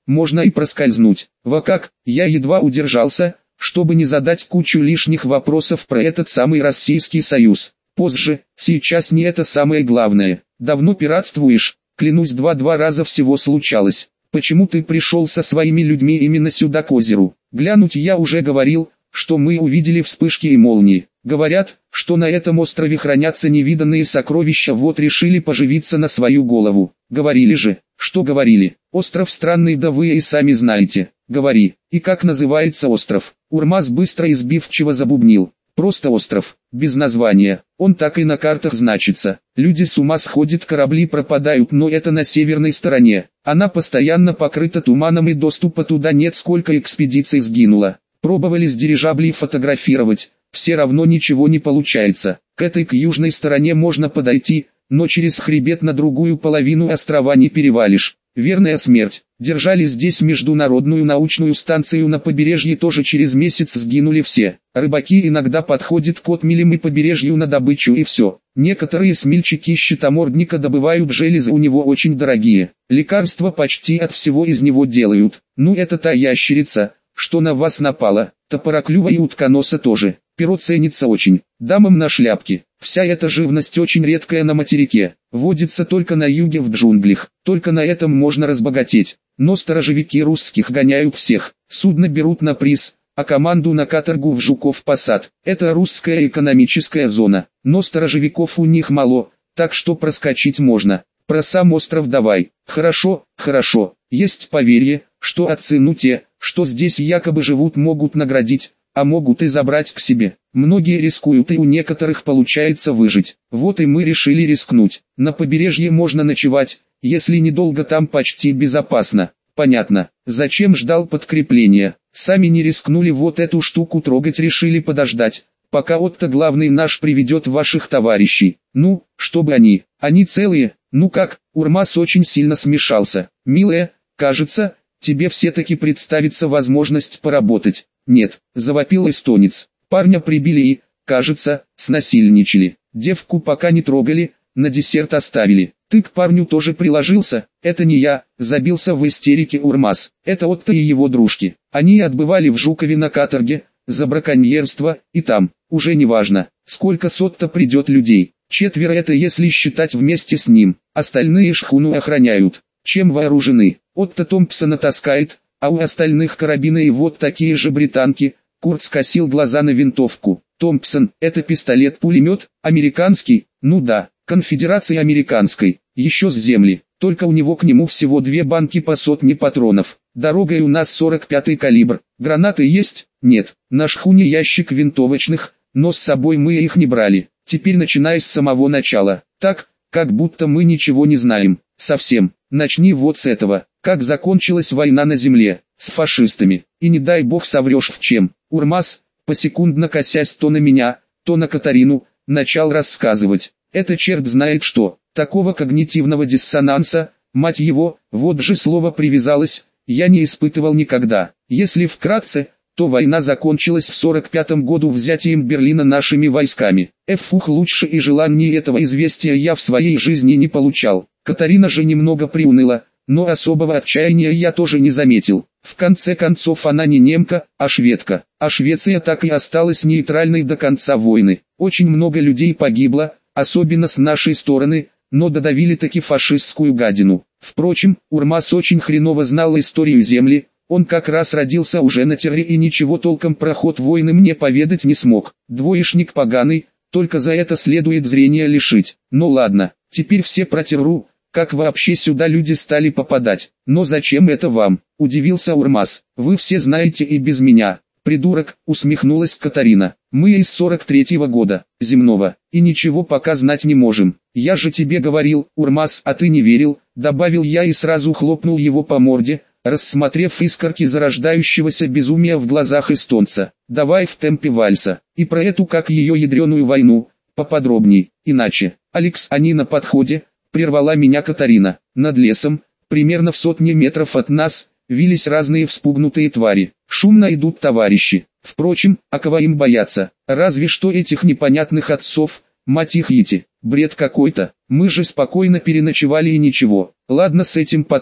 можно и проскользнуть. Во как, я едва удержался, чтобы не задать кучу лишних вопросов про этот самый Российский Союз. Позже, сейчас не это самое главное. Давно пиратствуешь? Клянусь, два раза всего случалось. Почему ты пришел со своими людьми именно сюда к озеру? Глянуть я уже говорил, что мы увидели вспышки и молнии. Говорят, что на этом острове хранятся невиданные сокровища, вот решили поживиться на свою голову. Говорили же, что говорили. Остров странный, да вы и сами знаете. Говори, и как называется остров? Урмас быстро и сбивчиво забубнил. Просто остров, без названия, он так и на картах значится. Люди с ума сходят, корабли пропадают, но это на северной стороне. Она постоянно покрыта туманом и доступа туда нет, сколько экспедиций сгинуло. Пробовали с дирижаблей фотографировать, все равно ничего не получается. К южной стороне можно подойти, но через хребет на другую половину острова не перевалишь. Верная смерть. Держали здесь международную научную станцию на побережье, тоже через месяц сгинули все. Рыбаки иногда подходят к отмелям и побережью на добычу и все. Некоторые смельчаки щитомордника добывают железы, у него очень дорогие. Лекарства почти от всего из него делают. Ну это та ящерица, что на вас напала. Топороклюва и утконоса тоже. Перо ценится очень. Дамам на шляпке. Вся эта живность очень редкая на материке. Водится только на юге в джунглях. Только на этом можно разбогатеть. Но сторожевики русских гоняют всех. Судно берут на приз, а команду на каторгу в Жуков-Посад. Это русская экономическая зона. Но сторожевиков у них мало, так что проскочить можно. Про сам остров давай. Хорошо, хорошо. Есть поверье, что отцы, ну те, что здесь якобы живут, могут наградить, а могут и забрать к себе. Многие рискуют, и у некоторых получается выжить. Вот и мы решили рискнуть. На побережье можно ночевать, если недолго, там почти безопасно. Понятно, зачем ждал подкрепления. Сами не рискнули вот эту штуку трогать, решили подождать, пока Отто главный наш приведет ваших товарищей. Ну, чтобы они целые. Ну как, Урмас очень сильно смешался. Милая, кажется, тебе все-таки представится возможность поработать. Нет, завопил эстонец. Парня прибили и, кажется, снасильничали. Девку пока не трогали, на десерт оставили. Ты к парню тоже приложился? Это не я, забился в истерике Урмас. Это Отто и его дружки. Они отбывали в Жукове на каторге, за браконьерство, и там, уже не важно, сколько с Отто придет людей. 4 это если считать вместе с ним, остальные шхуну охраняют. Чем вооружены? Отто Томпсона таскает, а у остальных карабины и вот такие же британки. Курт скосил глаза на винтовку. Томпсон, это пистолет-пулемет, американский? Ну да, конфедерации американской, еще с земли. Только у него к нему всего 2 банки по 100 патронов. Дорогой у нас 45-й калибр. Гранаты есть? Нет. На шхуне ящик винтовочных, но с собой мы их не брали. Теперь начиная с самого начала. Так, как будто мы ничего не знаем. Совсем. Начни вот с этого. Как закончилась война на земле, с фашистами. И не дай бог соврешь в чем. Урмас, посекундно косясь то на меня, то на Катарину, начал рассказывать. Это черт знает что. Такого когнитивного диссонанса, мать его, вот же слово привязалось, я не испытывал никогда. Если вкратце, то война закончилась в 45-м году взятием Берлина нашими войсками. Фух, лучше и желаний этого известия я в своей жизни не получал. Катарина же немного приуныла, но особого отчаяния я тоже не заметил. В конце концов она не немка, а шведка. А Швеция так и осталась нейтральной до конца войны. Очень много людей погибло, особенно с нашей стороны, но додавили таки фашистскую гадину. Впрочем, Урмас очень хреново знал историю земли, он как раз родился уже на терре и ничего толком про ход войны мне поведать не смог. Двоечник поганый, только за это следует зрения лишить. Ну ладно, теперь все про терру, как вообще сюда люди стали попадать. Но зачем это вам? Удивился Урмас. Вы все знаете и без меня. Придурок, усмехнулась Катарина. Мы из 43-го года, земного, и ничего пока знать не можем. Я же тебе говорил, Урмас, а ты не верил, добавил я и сразу хлопнул его по морде, рассмотрев искорки зарождающегося безумия в глазах эстонца. Давай в темпе вальса, и про эту как ее ядреную войну, поподробней, иначе. Алекс, они на подходе, прервала меня Катарина. Над лесом, примерно в 100 метров от нас, вились разные вспугнутые твари. Шумно идут товарищи. Впрочем, а кого им бояться? Разве что этих непонятных отцов, мать их ети. Бред какой-то. Мы же спокойно переночевали и ничего. Ладно, с этим потом.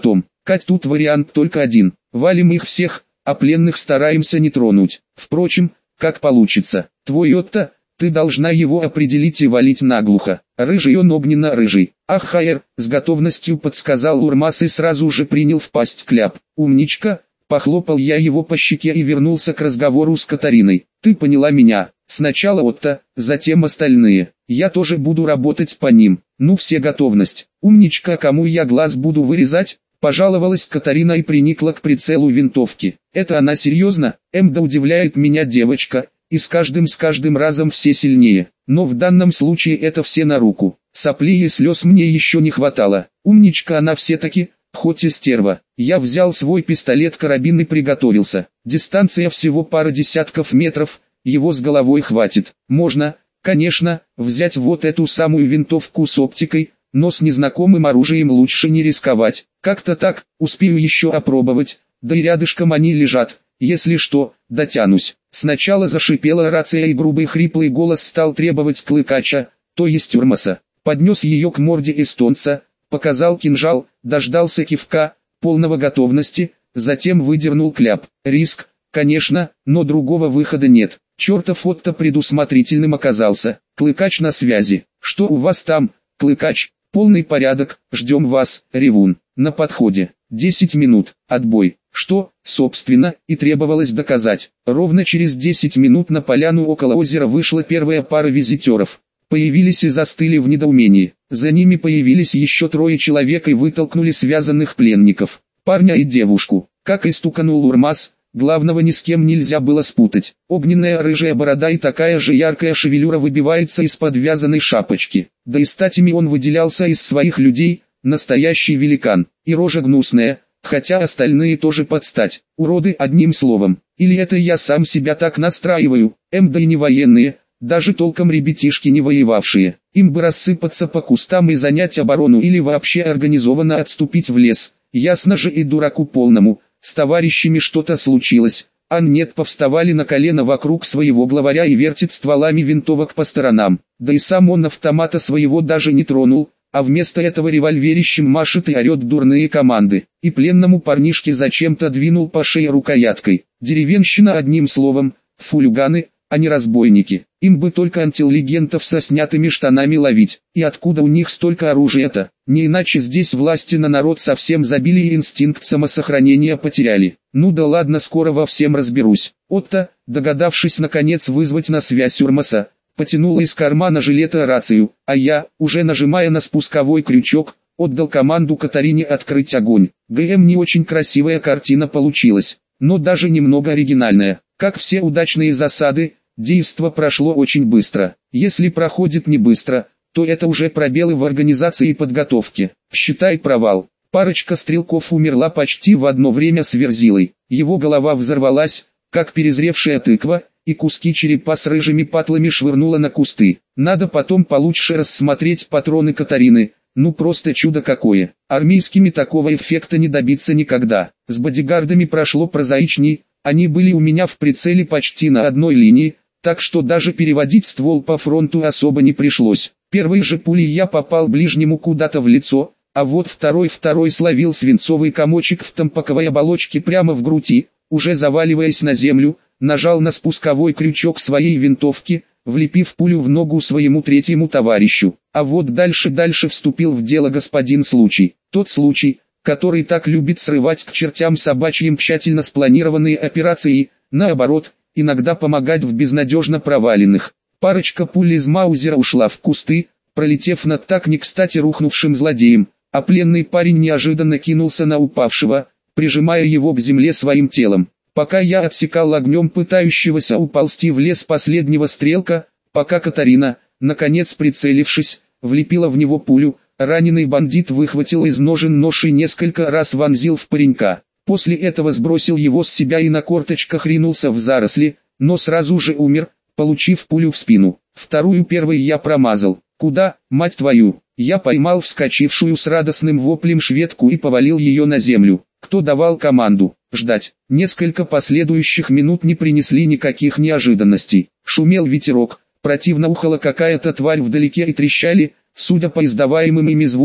Кать, тут вариант только один. Валим их всех, а пленных стараемся не тронуть. Впрочем, как получится. Твой Отто, ты должна его определить и валить наглухо. Рыжий он огненно-рыжий. Ах, Хайер, с готовностью подсказал Урмас и сразу же принял в пасть кляп. Умничка, похлопал я его по щеке и вернулся к разговору с Катариной. Ты поняла меня. Сначала Отто, затем остальные. Я тоже буду работать по ним. Ну все готовность. Умничка, кому я глаз буду вырезать? Пожаловалась Катарина и приникла к прицелу винтовки. Это она серьезно? Да удивляет меня девочка, и с каждым разом все сильнее. Но в данном случае это все на руку. Соплей и слез мне еще не хватало. Умничка она все-таки, хоть и стерва. Я взял свой пистолет-карабин и приготовился. Дистанция всего пара десятков метров, его с головой хватит. Можно, конечно, взять вот эту самую винтовку с оптикой, но с незнакомым оружием лучше не рисковать. Как-то так, успею еще опробовать, да и рядышком они лежат. Если что, дотянусь. Сначала зашипела рация и грубый хриплый голос стал требовать Клыкача, то есть Урмаса. Поднес ее к морде эстонца, показал кинжал, дождался кивка, полного готовности, затем выдернул кляп. Риск, конечно, но другого выхода нет. Чертов Отто предусмотрительным оказался. Клыкач на связи. Что у вас там, Клыкач? Полный порядок, ждем вас, Ревун. На подходе. 10 минут. Отбой. Что, собственно, и требовалось доказать. Ровно через 10 минут на поляну около озера вышла первая пара визитеров. Появились и застыли в недоумении. За ними появились еще трое человек и вытолкнули связанных пленников. Парня и девушку. Как и стуканул Урмас, главного ни с кем нельзя было спутать. Огненная рыжая борода и такая же яркая шевелюра выбивается из-под вязаной шапочки. Да и статями он выделялся из своих людей, настоящий великан. И рожа гнусная, хотя остальные тоже под стать. Уроды одним словом. Или это я сам себя так настраиваю, да и не военные, даже толком ребятишки не воевавшие. Им бы рассыпаться по кустам и занять оборону или вообще организованно отступить в лес. Ясно же и дураку полному. С товарищами что-то случилось, а нет, повставали на колено вокруг своего главаря и вертит стволами винтовок по сторонам. Да и сам он автомата своего даже не тронул, а вместо этого револьверищем машет и орет дурные команды. И пленному парнишке зачем-то двинул по шее рукояткой. Деревенщина одним словом, фулиганы, а не разбойники. Им бы только антилегентов со снятыми штанами ловить. И откуда у них столько оружия-то? Не иначе здесь власти на народ совсем забили и инстинкт самосохранения потеряли. Ну да ладно, скоро во всем разберусь. Отто, догадавшись наконец вызвать на связь Урмаса, потянула из кармана жилета рацию, а я, уже нажимая на спусковой крючок, отдал команду Катарине открыть огонь. Не очень красивая картина получилась, но даже немного оригинальная. Как все удачные засады, действо прошло очень быстро. Если проходит не быстро, то это уже пробелы в организации и подготовке. Считай провал. Парочка стрелков умерла почти в одно время с Верзилой. Его голова взорвалась, как перезревшая тыква, и куски черепа с рыжими патлами швырнула на кусты. Надо потом получше рассмотреть патроны Катарины. Ну просто чудо какое. Армейскими такого эффекта не добиться никогда. С бодигардами прошло прозаичней. Они были у меня в прицеле почти на одной линии, так что даже переводить ствол по фронту особо не пришлось. Первой же пулей я попал ближнему куда-то в лицо, а вот второй словил свинцовый комочек в тампаковой оболочке прямо в груди, уже заваливаясь на землю, нажал на спусковой крючок своей винтовки, влепив пулю в ногу своему третьему товарищу. А вот дальше вступил в дело господин случай. Тот случай, который так любит срывать к чертям собачьим тщательно спланированные операции, наоборот, иногда помогать в безнадежно проваленных. Парочка пуль из маузера ушла в кусты, пролетев над так не кстати рухнувшим злодеем, а пленный парень неожиданно кинулся на упавшего, прижимая его к земле своим телом. Пока я отсекал огнем пытающегося уползти в лес последнего стрелка, пока Катарина, наконец прицелившись, влепила в него пулю, раненый бандит выхватил из ножен нож и несколько раз вонзил в паренька. После этого сбросил его с себя и на корточках ринулся в заросли, но сразу же умер, получив пулю в спину. Вторую первой я промазал. Куда, мать твою? Я поймал вскочившую с радостным воплем шведку и повалил ее на землю. Кто давал команду? Ждать. Несколько последующих минут не принесли никаких неожиданностей. Шумел ветерок, противно ухала какая-то тварь вдалеке и трещали, судя по издаваемым ими звукам,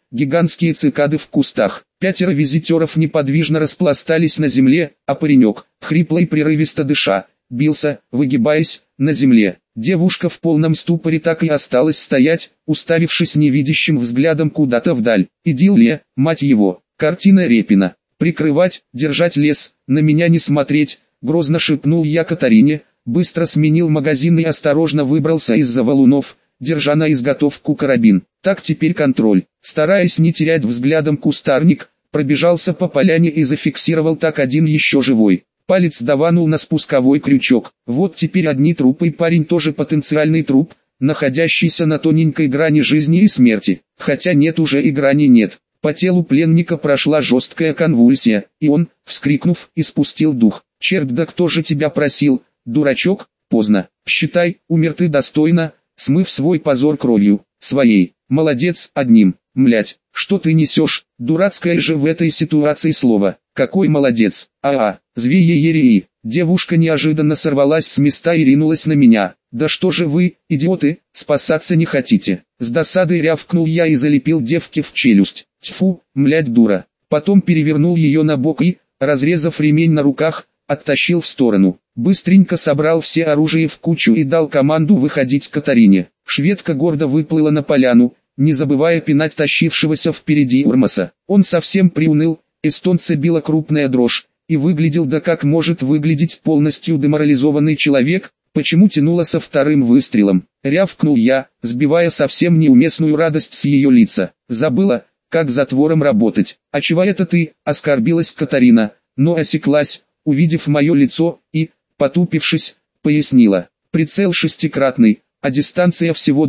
гигантские цикады в кустах. 5 визитеров неподвижно распластались на земле, а паренек, хрипло и прерывисто дыша, бился, выгибаясь, на земле. Девушка в полном ступоре так и осталась стоять, уставившись невидящим взглядом куда-то вдаль. «Идиллия, мать его!» Картина Репина. «Прикрывать, держать лес, на меня не смотреть», грозно шепнул я Катарине, быстро сменил магазин и осторожно выбрался из-за валунов, держа на изготовку карабин. Так теперь контроль. Стараясь не терять взглядом кустарник, пробежался по поляне и зафиксировал так один еще живой. Палец даванул на спусковой крючок. Вот теперь одни трупы, и парень тоже потенциальный труп, находящийся на тоненькой грани жизни и смерти. Хотя нет, уже и грани нет. По телу пленника прошла жесткая конвульсия, и он, вскрикнув, испустил дух. «Черт, да кто же тебя просил, дурачок?» «Поздно. Считай, умер ты достойно, смыв свой позор кровью своей. Молодец, одним. Млять, что ты несешь? Дурацкое же в этой ситуации слово. Какой молодец. Звеи-ерии». Девушка неожиданно сорвалась с места и ринулась на меня. «Да что же вы, идиоты, спасаться не хотите?» С досадой рявкнул я и залепил девке в челюсть. «Тьфу, млять, дура». Потом перевернул ее на бок и, разрезав ремень на руках, оттащил в сторону. Быстренько собрал все оружие в кучу и дал команду выходить Катарине. Шведка гордо выплыла на поляну, не забывая пинать тащившегося впереди Урмаса. Он совсем приуныл, эстонца била крупная дрожь, и выглядел, да как может выглядеть полностью деморализованный человек. Почему тянуло со вторым выстрелом? Рявкнул я, сбивая совсем неуместную радость с ее лица. Забыла, как затвором работать. «А чего это ты?» — оскорбилась Катарина, но осеклась, увидев мое лицо, и, потупившись, пояснила. «Прицел шестикратный, а дистанция всего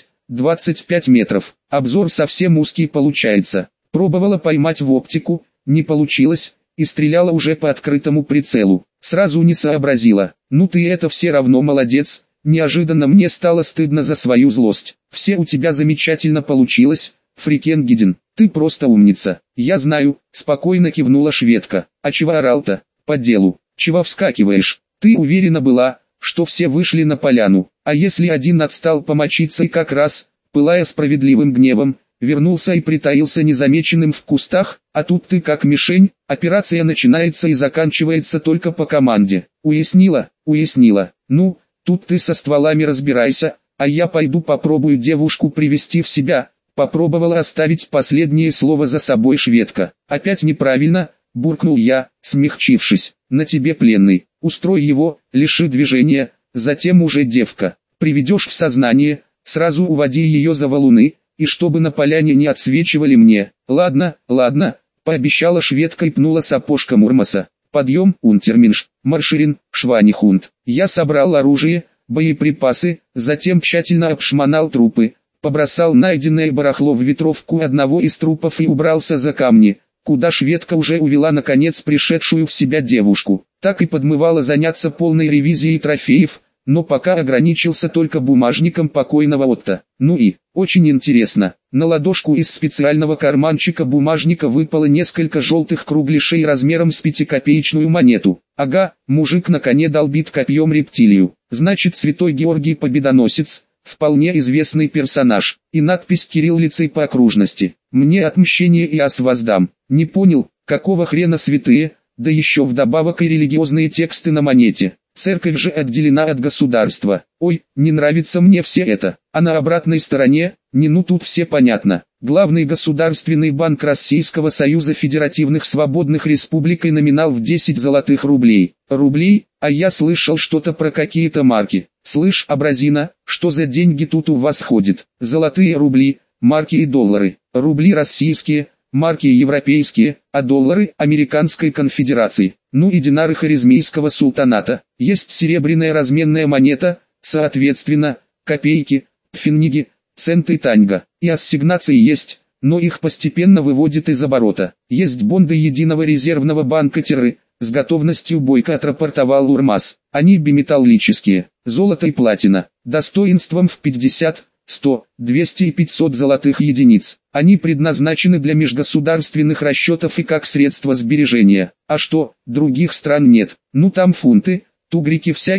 20-25 метров. Обзор совсем узкий получается. Пробовала поймать в оптику, не получилось, и стреляла уже по открытому прицелу. Сразу не сообразила. Ну ты это все равно молодец». Неожиданно мне стало стыдно за свою злость. «Все у тебя замечательно получилось, Фрикенгиден, ты просто умница». «Я знаю», — спокойно кивнула шведка. «А чего орал-то? По делу. Чего вскакиваешь? Ты уверена была, что все вышли на поляну, а если один отстал помочиться и как раз, пылая справедливым гневом, вернулся и притаился незамеченным в кустах, а тут ты как мишень, операция начинается и заканчивается только по команде». «Уяснила, уяснила. Ну, тут ты со стволами разбирайся, а я пойду попробую девушку привести в себя». Попробовала оставить последнее слово за собой шведка. «Опять неправильно», — буркнул я, смягчившись. «На тебе пленный. Устрой его, лиши движения, затем уже девка. Приведешь в сознание, сразу уводи ее за валуны, и чтобы на поляне не отсвечивали мне». «Ладно, ладно», — пообещала шведка и пнула сапожком Урмаса. «Подъем, унтерменш, марширин, шванихунд». Я собрал оружие, боеприпасы, затем тщательно обшмонал трупы, побросал найденное барахло в ветровку одного из трупов и убрался за камни, куда шведка уже увела наконец пришедшую в себя девушку. Так и подмывала заняться полной ревизией трофеев, но пока ограничился только бумажником покойного Отто. Ну и, очень интересно, на ладошку из специального карманчика бумажника выпало несколько желтых кругляшей размером с 5-копеечную монету. Ага, мужик на коне долбит копьем рептилию. Значит, святой Георгий Победоносец, вполне известный персонаж, и надпись кириллицей по окружности. «Мне отмщение и ас воздам». Не понял, какого хрена святые, да еще вдобавок и религиозные тексты на монете. Церковь же отделена от государства. Ой, не нравится мне все это. А на обратной стороне, ну тут все понятно. Главный государственный банк Российского Союза Федеративных Свободных Республик и номинал в 10 золотых рублей. Рублей? А я слышал что-то про какие-то марки. Слышь, абразина, что за деньги тут у вас ходит? Золотые рубли, марки и доллары. Рубли российские, марки европейские, а доллары Американской конфедерации. Ну и динары Хорезмийского султаната. Есть серебряная разменная монета, соответственно, копейки, пфенниги, центы таньга. И ассигнации есть, но их постепенно выводят из оборота. Есть бонды Единого резервного банка ТИРы, с готовностью бойко отрапортовал Урмас. Они биметаллические, золото и платина, достоинством в 50, 100, 200 и 500 золотых единиц. Они предназначены для межгосударственных расчетов и как средство сбережения. А что, других стран нет? Ну там фунты, тугрики всякие,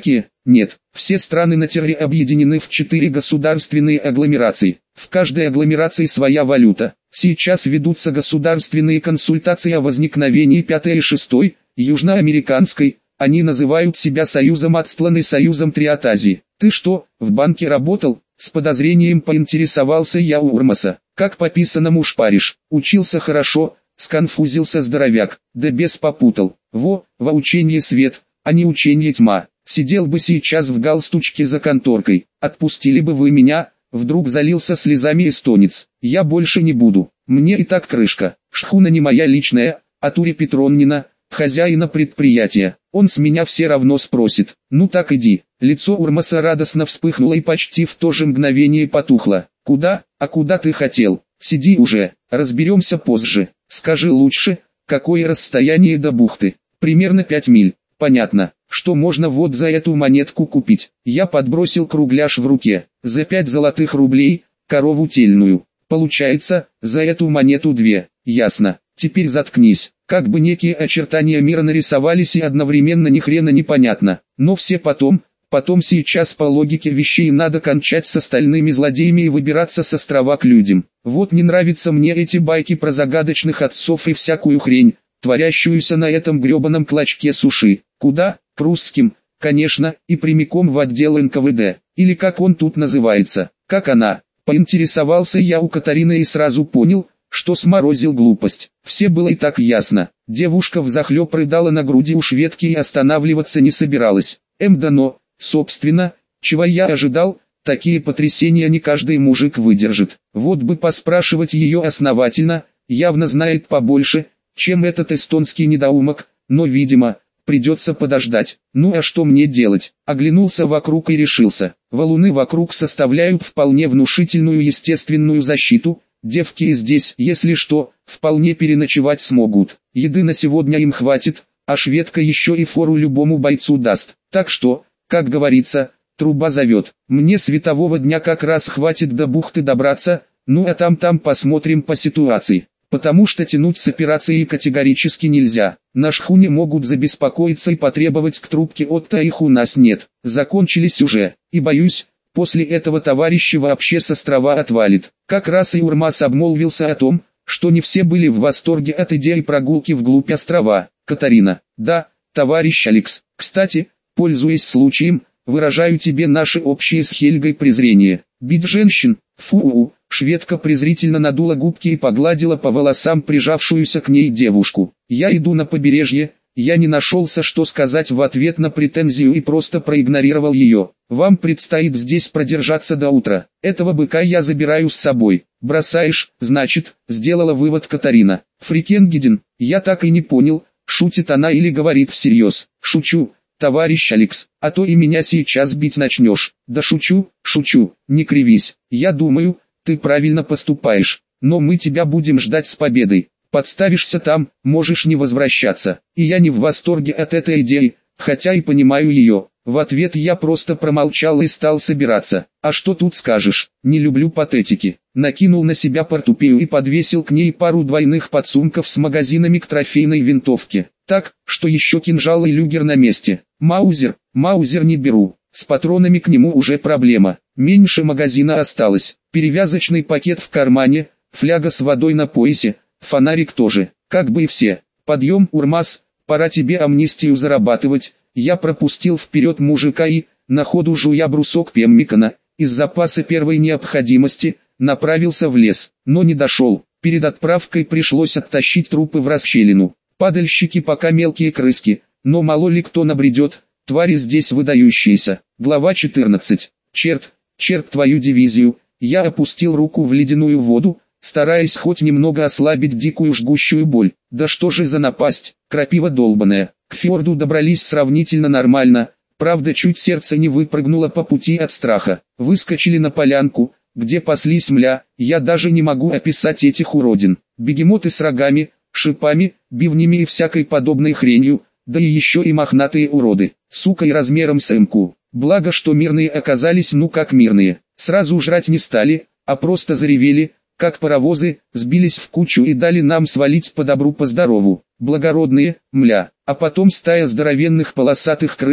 Нет, все страны на терре объединены в 4 государственные агломерации. В каждой агломерации своя валюта. Сейчас ведутся государственные консультации о возникновении 5-й и 6-й, южноамериканской. Они называют себя Союзом Ацтлан и Союзом Триатазии. Ты что, в банке работал? С подозрением поинтересовался я у Урмаса. Как по писанному шпаришь. Учился хорошо, сконфузился здоровяк, да бес попутал. Во учение свет, а не учение тьма. Сидел бы сейчас в галстучке за конторкой. Отпустили бы вы меня, вдруг залился слезами эстонец. Я больше не буду. Мне и так крышка. Шхуна не моя личная, а Туре Петроннина, хозяина предприятия. Он с меня все равно спросит. Ну так иди. Лицо Урмаса радостно вспыхнуло и почти в то же мгновение потухло. Куда? А куда ты хотел? Сиди уже, разберемся позже. Скажи лучше, какое расстояние до бухты? Примерно 5 миль. Понятно, что можно вот за эту монетку купить. Я подбросил кругляш в руке. За 5 золотых рублей, корову тельную. Получается, за эту монету 2. Ясно. Теперь заткнись. Как бы некие очертания мира нарисовались и одновременно ни хрена непонятно. Но все потом сейчас по логике вещей надо кончать с остальными злодеями и выбираться с острова к людям. Вот не нравятся мне эти байки про загадочных отцов и всякую хрень, творящуюся на этом гребаном клочке суши. Куда? К русским, конечно, и прямиком в отдел НКВД. Или как он тут называется. Как она? Поинтересовался я у Катарины и сразу понял, что сморозил глупость. Все было и так ясно. Девушка взахлеб рыдала на груди у шведки и останавливаться не собиралась. Да но, собственно, чего я ожидал, такие потрясения не каждый мужик выдержит. Вот бы поспрашивать ее основательно, явно знает побольше, чем этот эстонский недоумок, но видимо, придется подождать. Ну а что мне делать? Оглянулся вокруг и решился. Валуны вокруг составляют вполне внушительную естественную защиту. Девки здесь, если что, вполне переночевать смогут. Еды на сегодня им хватит, а шведка еще и фору любому бойцу даст. Так что, как говорится, труба зовет. Мне светового дня как раз хватит до бухты добраться, ну а там посмотрим по ситуации. Потому что тянуть с операцией категорически нельзя. На шхуне могут забеспокоиться и потребовать к трубке Отто, их у нас нет. Закончились уже, и боюсь, после этого товарищи вообще с острова отвалит. Как раз и Урмас обмолвился о том, что не все были в восторге от идеи прогулки вглубь острова. Катарина: да, товарищ Алекс, кстати, пользуясь случаем, выражаю тебе наше общее с Хельгой презрение. Бить женщин? Фу. Шведка презрительно надула губки и погладила по волосам прижавшуюся к ней девушку. Я иду на побережье. Я не нашелся, что сказать в ответ на претензию и просто проигнорировал ее. Вам предстоит здесь продержаться до утра. Этого быка я забираю с собой. Бросаешь, значит, сделала вывод Катарина. Фрикенгеден, я так и не понял, шутит она или говорит всерьез. Шучу, товарищ Алекс, а то и меня сейчас бить начнешь. Да шучу, не кривись. Я думаю, ты правильно поступаешь, но мы тебя будем ждать с победой. Подставишься там, можешь не возвращаться. И я не в восторге от этой идеи, хотя и понимаю ее. В ответ я просто промолчал и стал собираться. А что тут скажешь, не люблю патетики. Накинул на себя портупею и подвесил к ней пару двойных подсумков с магазинами к трофейной винтовке. Так, что еще кинжал и люгер на месте. Маузер не беру. С патронами к нему уже проблема. Меньше магазина осталось. Перевязочный пакет в кармане, фляга с водой на поясе. Фонарик тоже, как бы и все. Подъем, Урмас, пора тебе амнистию зарабатывать. Я пропустил вперед мужика и, на ходу жуя брусок пеммикана, из запаса первой необходимости, направился в лес, но не дошел. Перед отправкой пришлось оттащить трупы в расщелину. Падальщики пока мелкие крыски, но мало ли кто набредет, твари здесь выдающиеся. Глава 14. Черт твою дивизию, я опустил руку в ледяную воду, стараясь хоть немного ослабить дикую жгущую боль. Да что же за напасть, крапива долбаная. К фьорду добрались сравнительно нормально, правда чуть сердце не выпрыгнуло по пути от страха. Выскочили на полянку, где паслись мля, я даже не могу описать этих уродин. Бегемоты с рогами, шипами, бивнями и всякой подобной хренью, да и еще и мохнатые уроды, сука и размером с эмку. Благо что мирные оказались ну как мирные, сразу жрать не стали, а просто заревели, как паровозы, сбились в кучу и дали нам свалить по добру по здорову. Благородные, мля. А потом стая здоровенных полосатых крыс,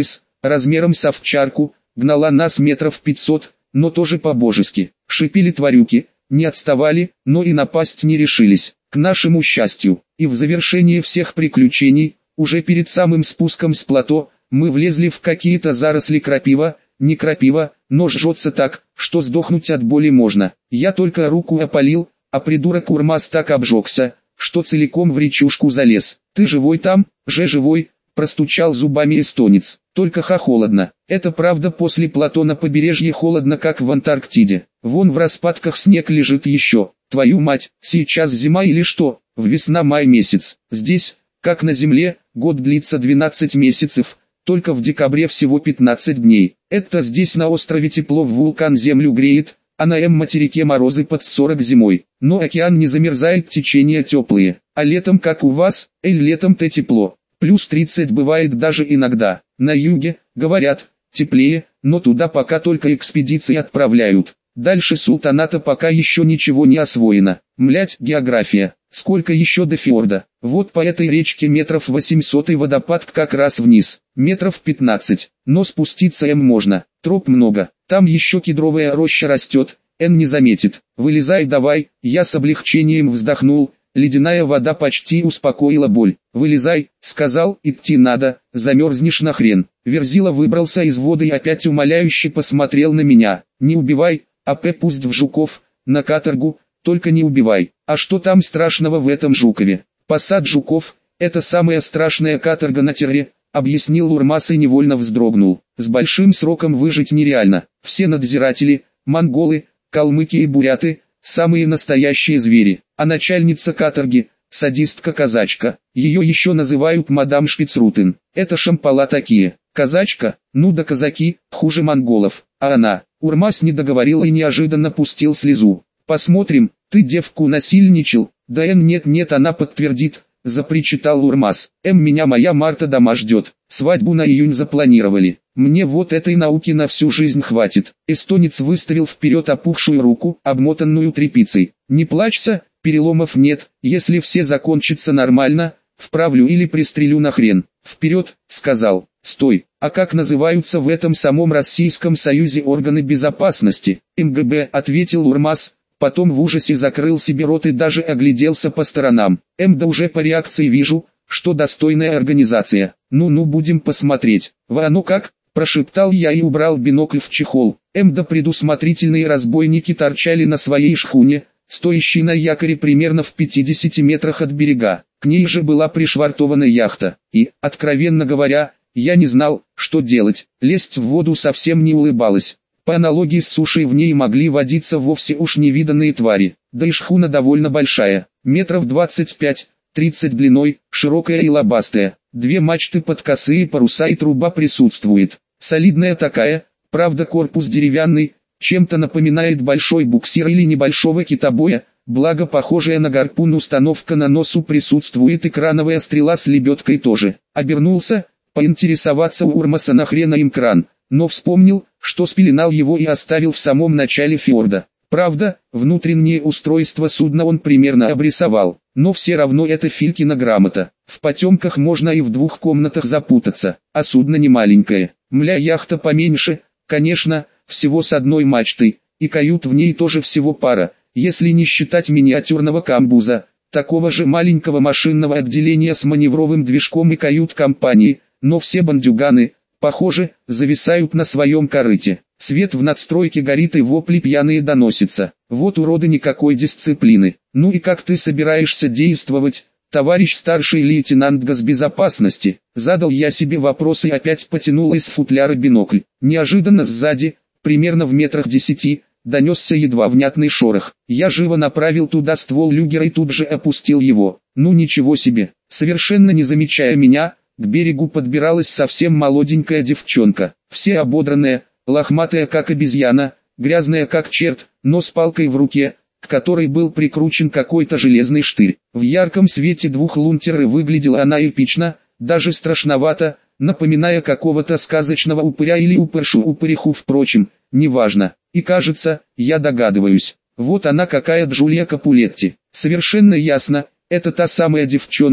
размером с овчарку, гнала нас метров 500, но тоже по-божески. Шипели тварюки, не отставали, но и напасть не решились. К нашему счастью, и в завершение всех приключений, уже перед самым спуском с плато, мы влезли в какие-то заросли крапива, не крапива, но жжется так, что сдохнуть от боли можно. Я только руку опалил, а придурок Урмас так обжегся, что целиком в речушку залез. «Ты живой там?» «Же живой», простучал зубами эстонец. «Только холодно. Это правда, после плато на побережье холодно, как в Антарктиде. Вон в распадках снег лежит еще. Твою мать, сейчас зима или что? В весна-май месяц. Здесь, как на земле, год длится 12 месяцев, только в декабре всего 15 дней. Это здесь на острове тепло, в вулкан землю греет, а на материке морозы под 40 зимой. Но океан не замерзает, течения теплые. А летом, как у вас, летом-то тепло. Плюс 30 бывает даже иногда. На юге, говорят, теплее, но туда пока только экспедиции отправляют. Дальше султаната пока еще ничего не освоено. Млять, география. Сколько еще до фьорда? Вот по этой речке метров 800 и водопад как раз вниз. Метров 15. Но спуститься можно. Троп много. Там еще кедровая роща растет. Не заметит. Вылезай давай. Я с облегчением вздохнул. Ледяная вода почти успокоила боль. «Вылезай», — сказал, — «идти надо, замерзнешь нахрен». Верзила выбрался из воды и опять умоляюще посмотрел на меня. «Не убивай, пусть в жуков, на каторгу, только не убивай». «А что там страшного в этом жукове?» «Посад жуков, это самая страшная каторга на Терре», — объяснил Урмас и невольно вздрогнул. «С большим сроком выжить нереально. Все надзиратели, монголы, калмыки и буряты, самые настоящие звери. А начальница каторги, садистка-казачка, ее еще называют мадам Шпицрутен. Это шампала такие. Казачка, ну да казаки, хуже монголов. А она, Урмас не договорил и неожиданно пустил слезу. «Посмотрим, ты девку насильничал?» «Да нет, она подтвердит», запричитал Урмас. Меня моя Марта дома ждет. Свадьбу на июнь запланировали. Мне вот этой науки на всю жизнь хватит». Эстонец выставил вперед опухшую руку, обмотанную тряпицей. «Не плачься, переломов нет, если все закончится нормально, вправлю или пристрелю нахрен». «Вперед», — сказал. «Стой, а как называются в этом самом Российском Союзе органы безопасности?» «МГБ», — ответил Урмас. Потом в ужасе закрыл себе рот и даже огляделся по сторонам. Да уже по реакции вижу, что достойная организация. Ну будем посмотреть. «Оно как?» – прошептал я и убрал бинокль в чехол. Да предусмотрительные разбойники торчали на своей шхуне, стоящей на якоре примерно в 50 метрах от берега. К ней же была пришвартована яхта. И, откровенно говоря, я не знал, что делать. Лезть в воду совсем не улыбалось. По аналогии с сушей в ней могли водиться вовсе уж невиданные твари. Да и шхуна довольно большая, метров 25-30 длиной, широкая и лобастая. 2 мачты под косые паруса и труба присутствует. Солидная такая, правда корпус деревянный, чем-то напоминает большой буксир или небольшого китобоя, благо похожая на гарпун установка на носу присутствует и крановая стрела с лебедкой тоже. Обернулся, поинтересоваться у Урмаса нахрена им кран, но вспомнил, что спеленал его и оставил в самом начале фьорда. Правда, внутреннее устройство судна он примерно обрисовал, но все равно это Филькина грамота. В потемках можно и в 2 комнатах запутаться, а судно не маленькое. Яхта поменьше, конечно, всего с 1 мачтой, и кают в ней тоже всего пара, если не считать миниатюрного камбуза, такого же маленького машинного отделения с маневровым движком и кают-компании, но все бандюганы, похоже, зависают на своем корыте. Свет в надстройке горит и вопли пьяные доносятся. Вот уроды, никакой дисциплины. «Ну и как ты собираешься действовать, товарищ старший лейтенант госбезопасности?» Задал я себе вопрос и опять потянул из футляра бинокль. Неожиданно сзади, примерно в метрах 10, донесся едва внятный шорох. Я живо направил туда ствол люгера и тут же опустил его. Ну ничего себе, совершенно не замечая меня, к берегу подбиралась совсем молоденькая девчонка. Все ободранная, лохматая как обезьяна, грязная как черт, но с палкой в руке, к которой был прикручен какой-то железный штырь. В ярком свете 2 лунтера выглядела она эпично, даже страшновато, напоминая какого-то сказочного упыря или упыршу-упыриху, впрочем, неважно. И кажется, я догадываюсь, вот она какая Джулия Капулетти. Совершенно ясно, это та самая девчонка,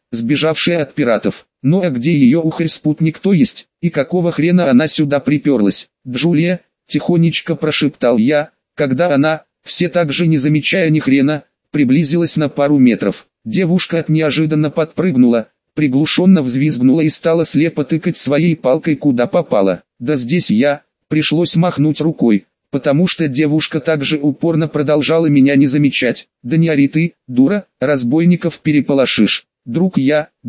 сбежавшая от пиратов. Ну а где ее ухарь-спутник, то есть, и какого хрена она сюда приперлась? Джулия, тихонечко прошептал я, когда она, все так же не замечая ни хрена, приблизилась на пару метров. Девушка от неожиданно подпрыгнула, приглушенно взвизгнула и стала слепо тыкать своей палкой куда попало. Да здесь пришлось махнуть рукой, потому что девушка также упорно продолжала меня не замечать. Да не ори ты, дура, разбойников переполошишь. Друг,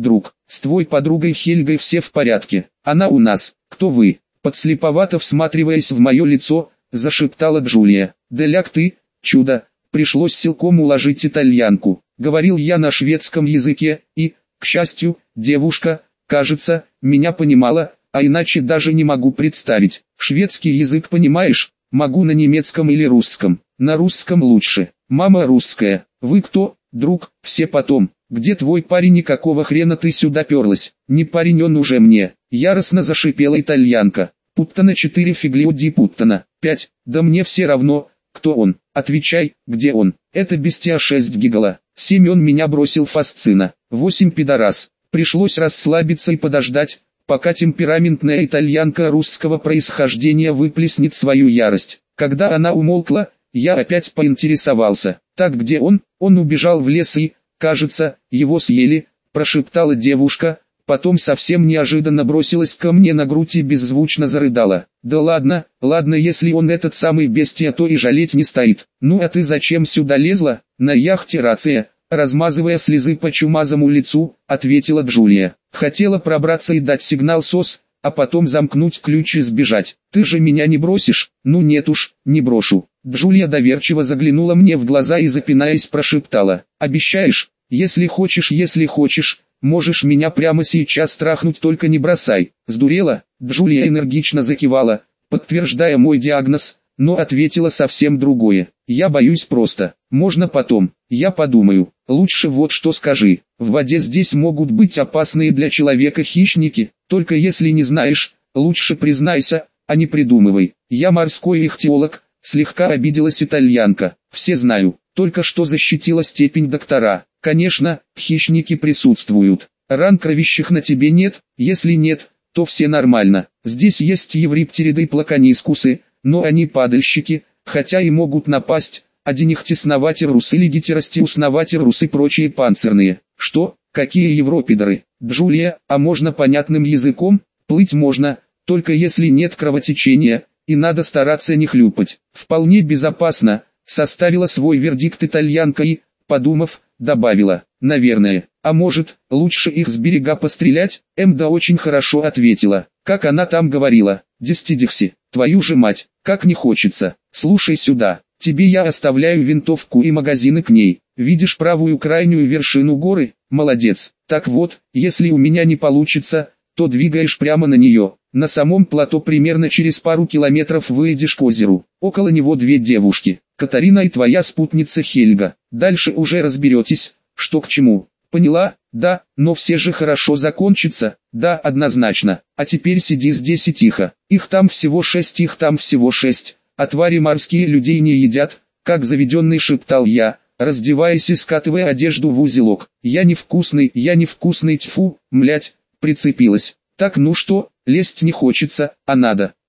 с твой подругой Хельгой все в порядке. Она у нас. Кто вы? Подслеповато всматриваясь в мое лицо, зашептала Джулия. Да ляг ты, чудо, пришлось силком уложить итальянку. Говорил я на шведском языке, и, к счастью, девушка, кажется, меня понимала, а иначе даже не могу представить. Шведский язык понимаешь? Могу на немецком или русском. На русском лучше. Мама русская. Вы кто, друг? Все потом. Где твой парень и какого хрена ты сюда перлась? Не парень он уже мне. Яростно зашипела итальянка. Путтана 4 фиглио ди путтана. 5. Да мне все равно, кто он. Отвечай, где он? Это бестия 6 гигала. 7 он меня бросил фасцина. 8 пидорас. Пришлось расслабиться и подождать, пока темпераментная итальянка русского происхождения выплеснет свою ярость. Когда она умолкла, я опять поинтересовался. Так где он? Он убежал в лес и, кажется, его съели, прошептала девушка, потом совсем неожиданно бросилась ко мне на грудь и беззвучно зарыдала. Да ладно, если он этот самый бестия, то и жалеть не стоит. Ну а ты зачем сюда лезла? На яхте рация, размазывая слезы по чумазому лицу, ответила Джулия. Хотела пробраться и дать сигнал СОС, а потом замкнуть ключ и сбежать. Ты же меня не бросишь? Ну нет уж, не брошу. Джулия доверчиво заглянула мне в глаза и запинаясь прошептала. Обещаешь? Если хочешь, можешь меня прямо сейчас трахнуть, только не бросай. Сдурела? Джулия энергично закивала, подтверждая мой диагноз, но ответила совсем другое. Я боюсь просто. Можно потом. Я подумаю. Лучше вот что скажи. В воде здесь могут быть опасные для человека хищники, только если не знаешь, лучше признайся, а не придумывай. Я морской ихтиолог, слегка обиделась итальянка. Все знаю, только что защитила степень доктора. Конечно, хищники присутствуют. Ран кровищих на тебе нет, если нет, то все нормально. Здесь есть евриптериды и плаконискусы, но они падальщики, хотя и могут напасть. Аденихтисноватерус или гетеростиусноватерус и прочие панцирные. Что? Какие европидоры? Джулия, а можно понятным языком? Плыть можно, только если нет кровотечения, и надо стараться не хлюпать. Вполне безопасно, составила свой вердикт итальянка и, подумав, добавила. Наверное, а может, лучше их с берега пострелять? Да очень хорошо ответила. Как она там говорила? Дестидикси, твою же мать, как не хочется. Слушай сюда. Тебе я оставляю винтовку и магазины к ней. Видишь правую крайнюю вершину горы? Молодец. Так вот, если у меня не получится, то двигаешь прямо на нее. На самом плато примерно через пару километров выйдешь к озеру. Около него 2 девушки. Катарина и твоя спутница Хельга. Дальше уже разберетесь, что к чему. Поняла? Да, но все же хорошо закончится. Да, однозначно. А теперь сиди здесь и тихо. Их там всего 6. А твари морские людей не едят, как заведенный шептал я, раздеваясь и скатывая одежду в узелок. Я невкусный, тьфу, млять, прицепилась. Так ну что, лезть не хочется, а надо.